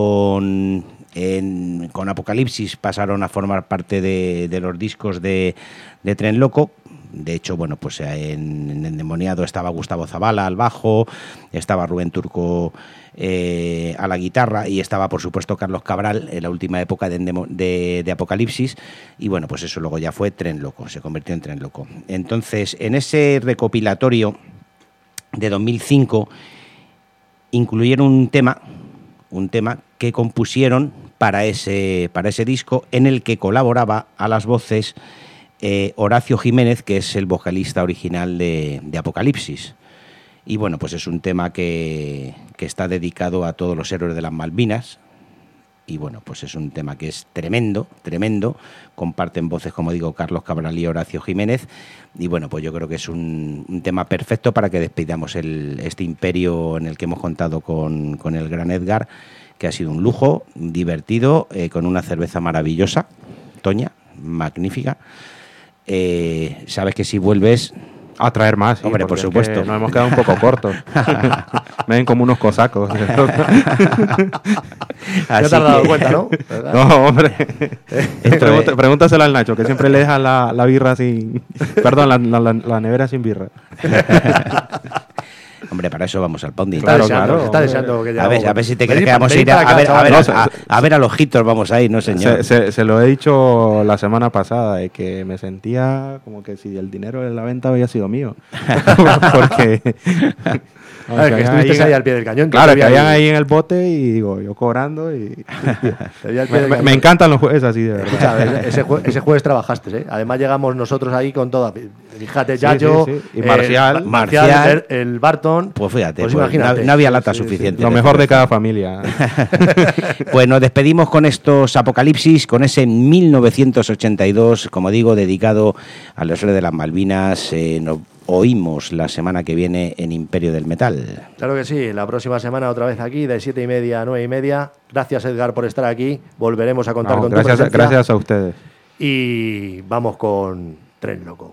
S2: Apocalipsis pasaron a formar parte de los discos de Tren Loco. De hecho, bueno, pues en Endemoniado estaba Gustavo Zavala al bajo, estaba Rubén Turco a la guitarra y estaba, por supuesto, Carlos Cabral en la última época de Apocalipsis. Y bueno, pues eso luego ya fue Tren Loco, se convirtió en Tren Loco. Entonces, en ese recopilatorio de 2005 incluyeron un tema que compusieron para ese disco, en el que colaboraba a las voces Horacio Jiménez, que es el vocalista original de Apocalipsis. Y bueno, pues es un tema que está dedicado a todos los héroes de las Malvinas. Y bueno, pues es un tema que es tremendo, tremendo. Comparten voces, como digo, Carlos Cabral y Horacio Jiménez. Y bueno, pues yo creo que es un tema perfecto para que despidamos este imperio en el que hemos contado con el gran Edgar, que ha sido un lujo, divertido, con una cerveza maravillosa, Toña, magnífica. Sabes que si vuelves
S4: a traer más, sí,
S2: hombre, por supuesto.
S4: Nos hemos quedado un poco cortos. Me ven como unos cosacos.
S3: Ya te has dado cuenta, ¿no? ¿Verdad?
S4: No, hombre. Pregúntaselo al Nacho, que siempre le deja la birra sin... Perdón, la nevera sin birra.
S2: Hombre, para eso vamos al Pounding.
S3: Claro. Está deseando que
S2: a ver si te crees que vamos a ir a ver a los hitos, vamos a ir, no señor.
S4: Se lo he dicho la semana pasada, de que me sentía como que si el dinero de la venta había sido mío. Porque...
S3: A ver, que estuviste ahí al pie del cañón.
S4: Claro, que habían ahí en el bote y digo, yo cobrando y... me encantan los jueves así, de verdad.
S3: Escucha, ese jueves trabajaste, ¿eh? Además llegamos nosotros ahí con toda... Fíjate, Yayo,
S4: y
S3: Marcial, el Barton...
S2: Pues fíjate,
S3: pues imagínate.
S2: No había lata suficiente.
S4: Lo mejor de cada familia.
S2: Pues nos despedimos con estos Apocalipsis, con ese 1982, como digo, dedicado a los héroes de las Malvinas. Nos oímos la semana que viene en Imperio del Metal.
S3: Claro que sí, la próxima semana otra vez aquí, de 7:30 a 9:30. Gracias, Edgar, por estar aquí. Volveremos a contar con tu presencia.
S4: Gracias a ustedes.
S3: Y vamos con Tren Loco.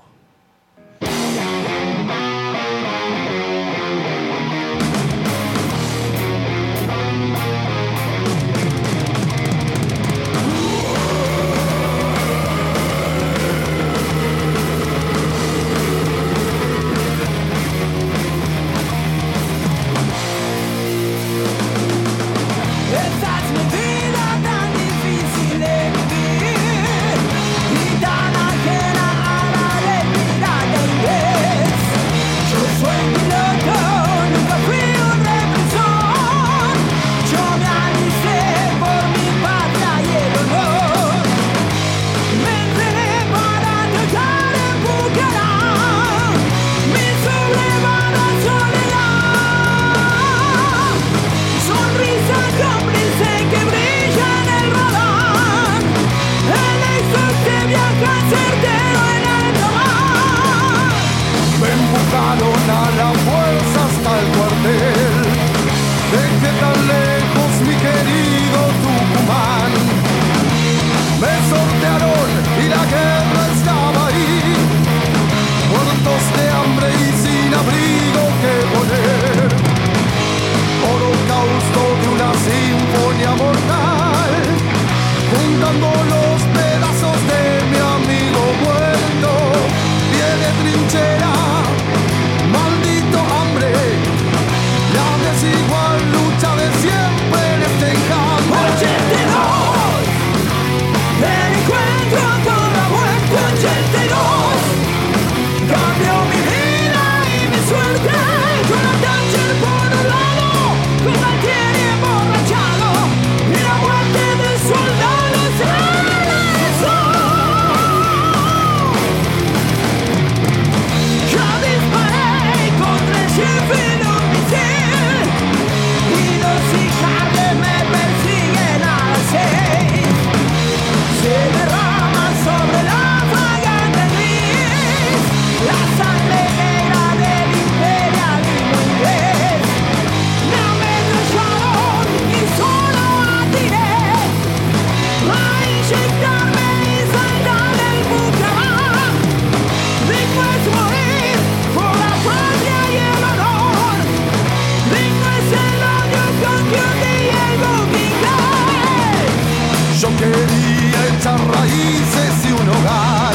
S1: Raíces y un hogar,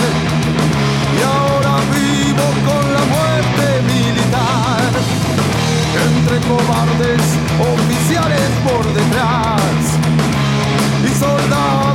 S1: y ahora vivo con la muerte militar, entre cobardes oficiales por detrás y soldados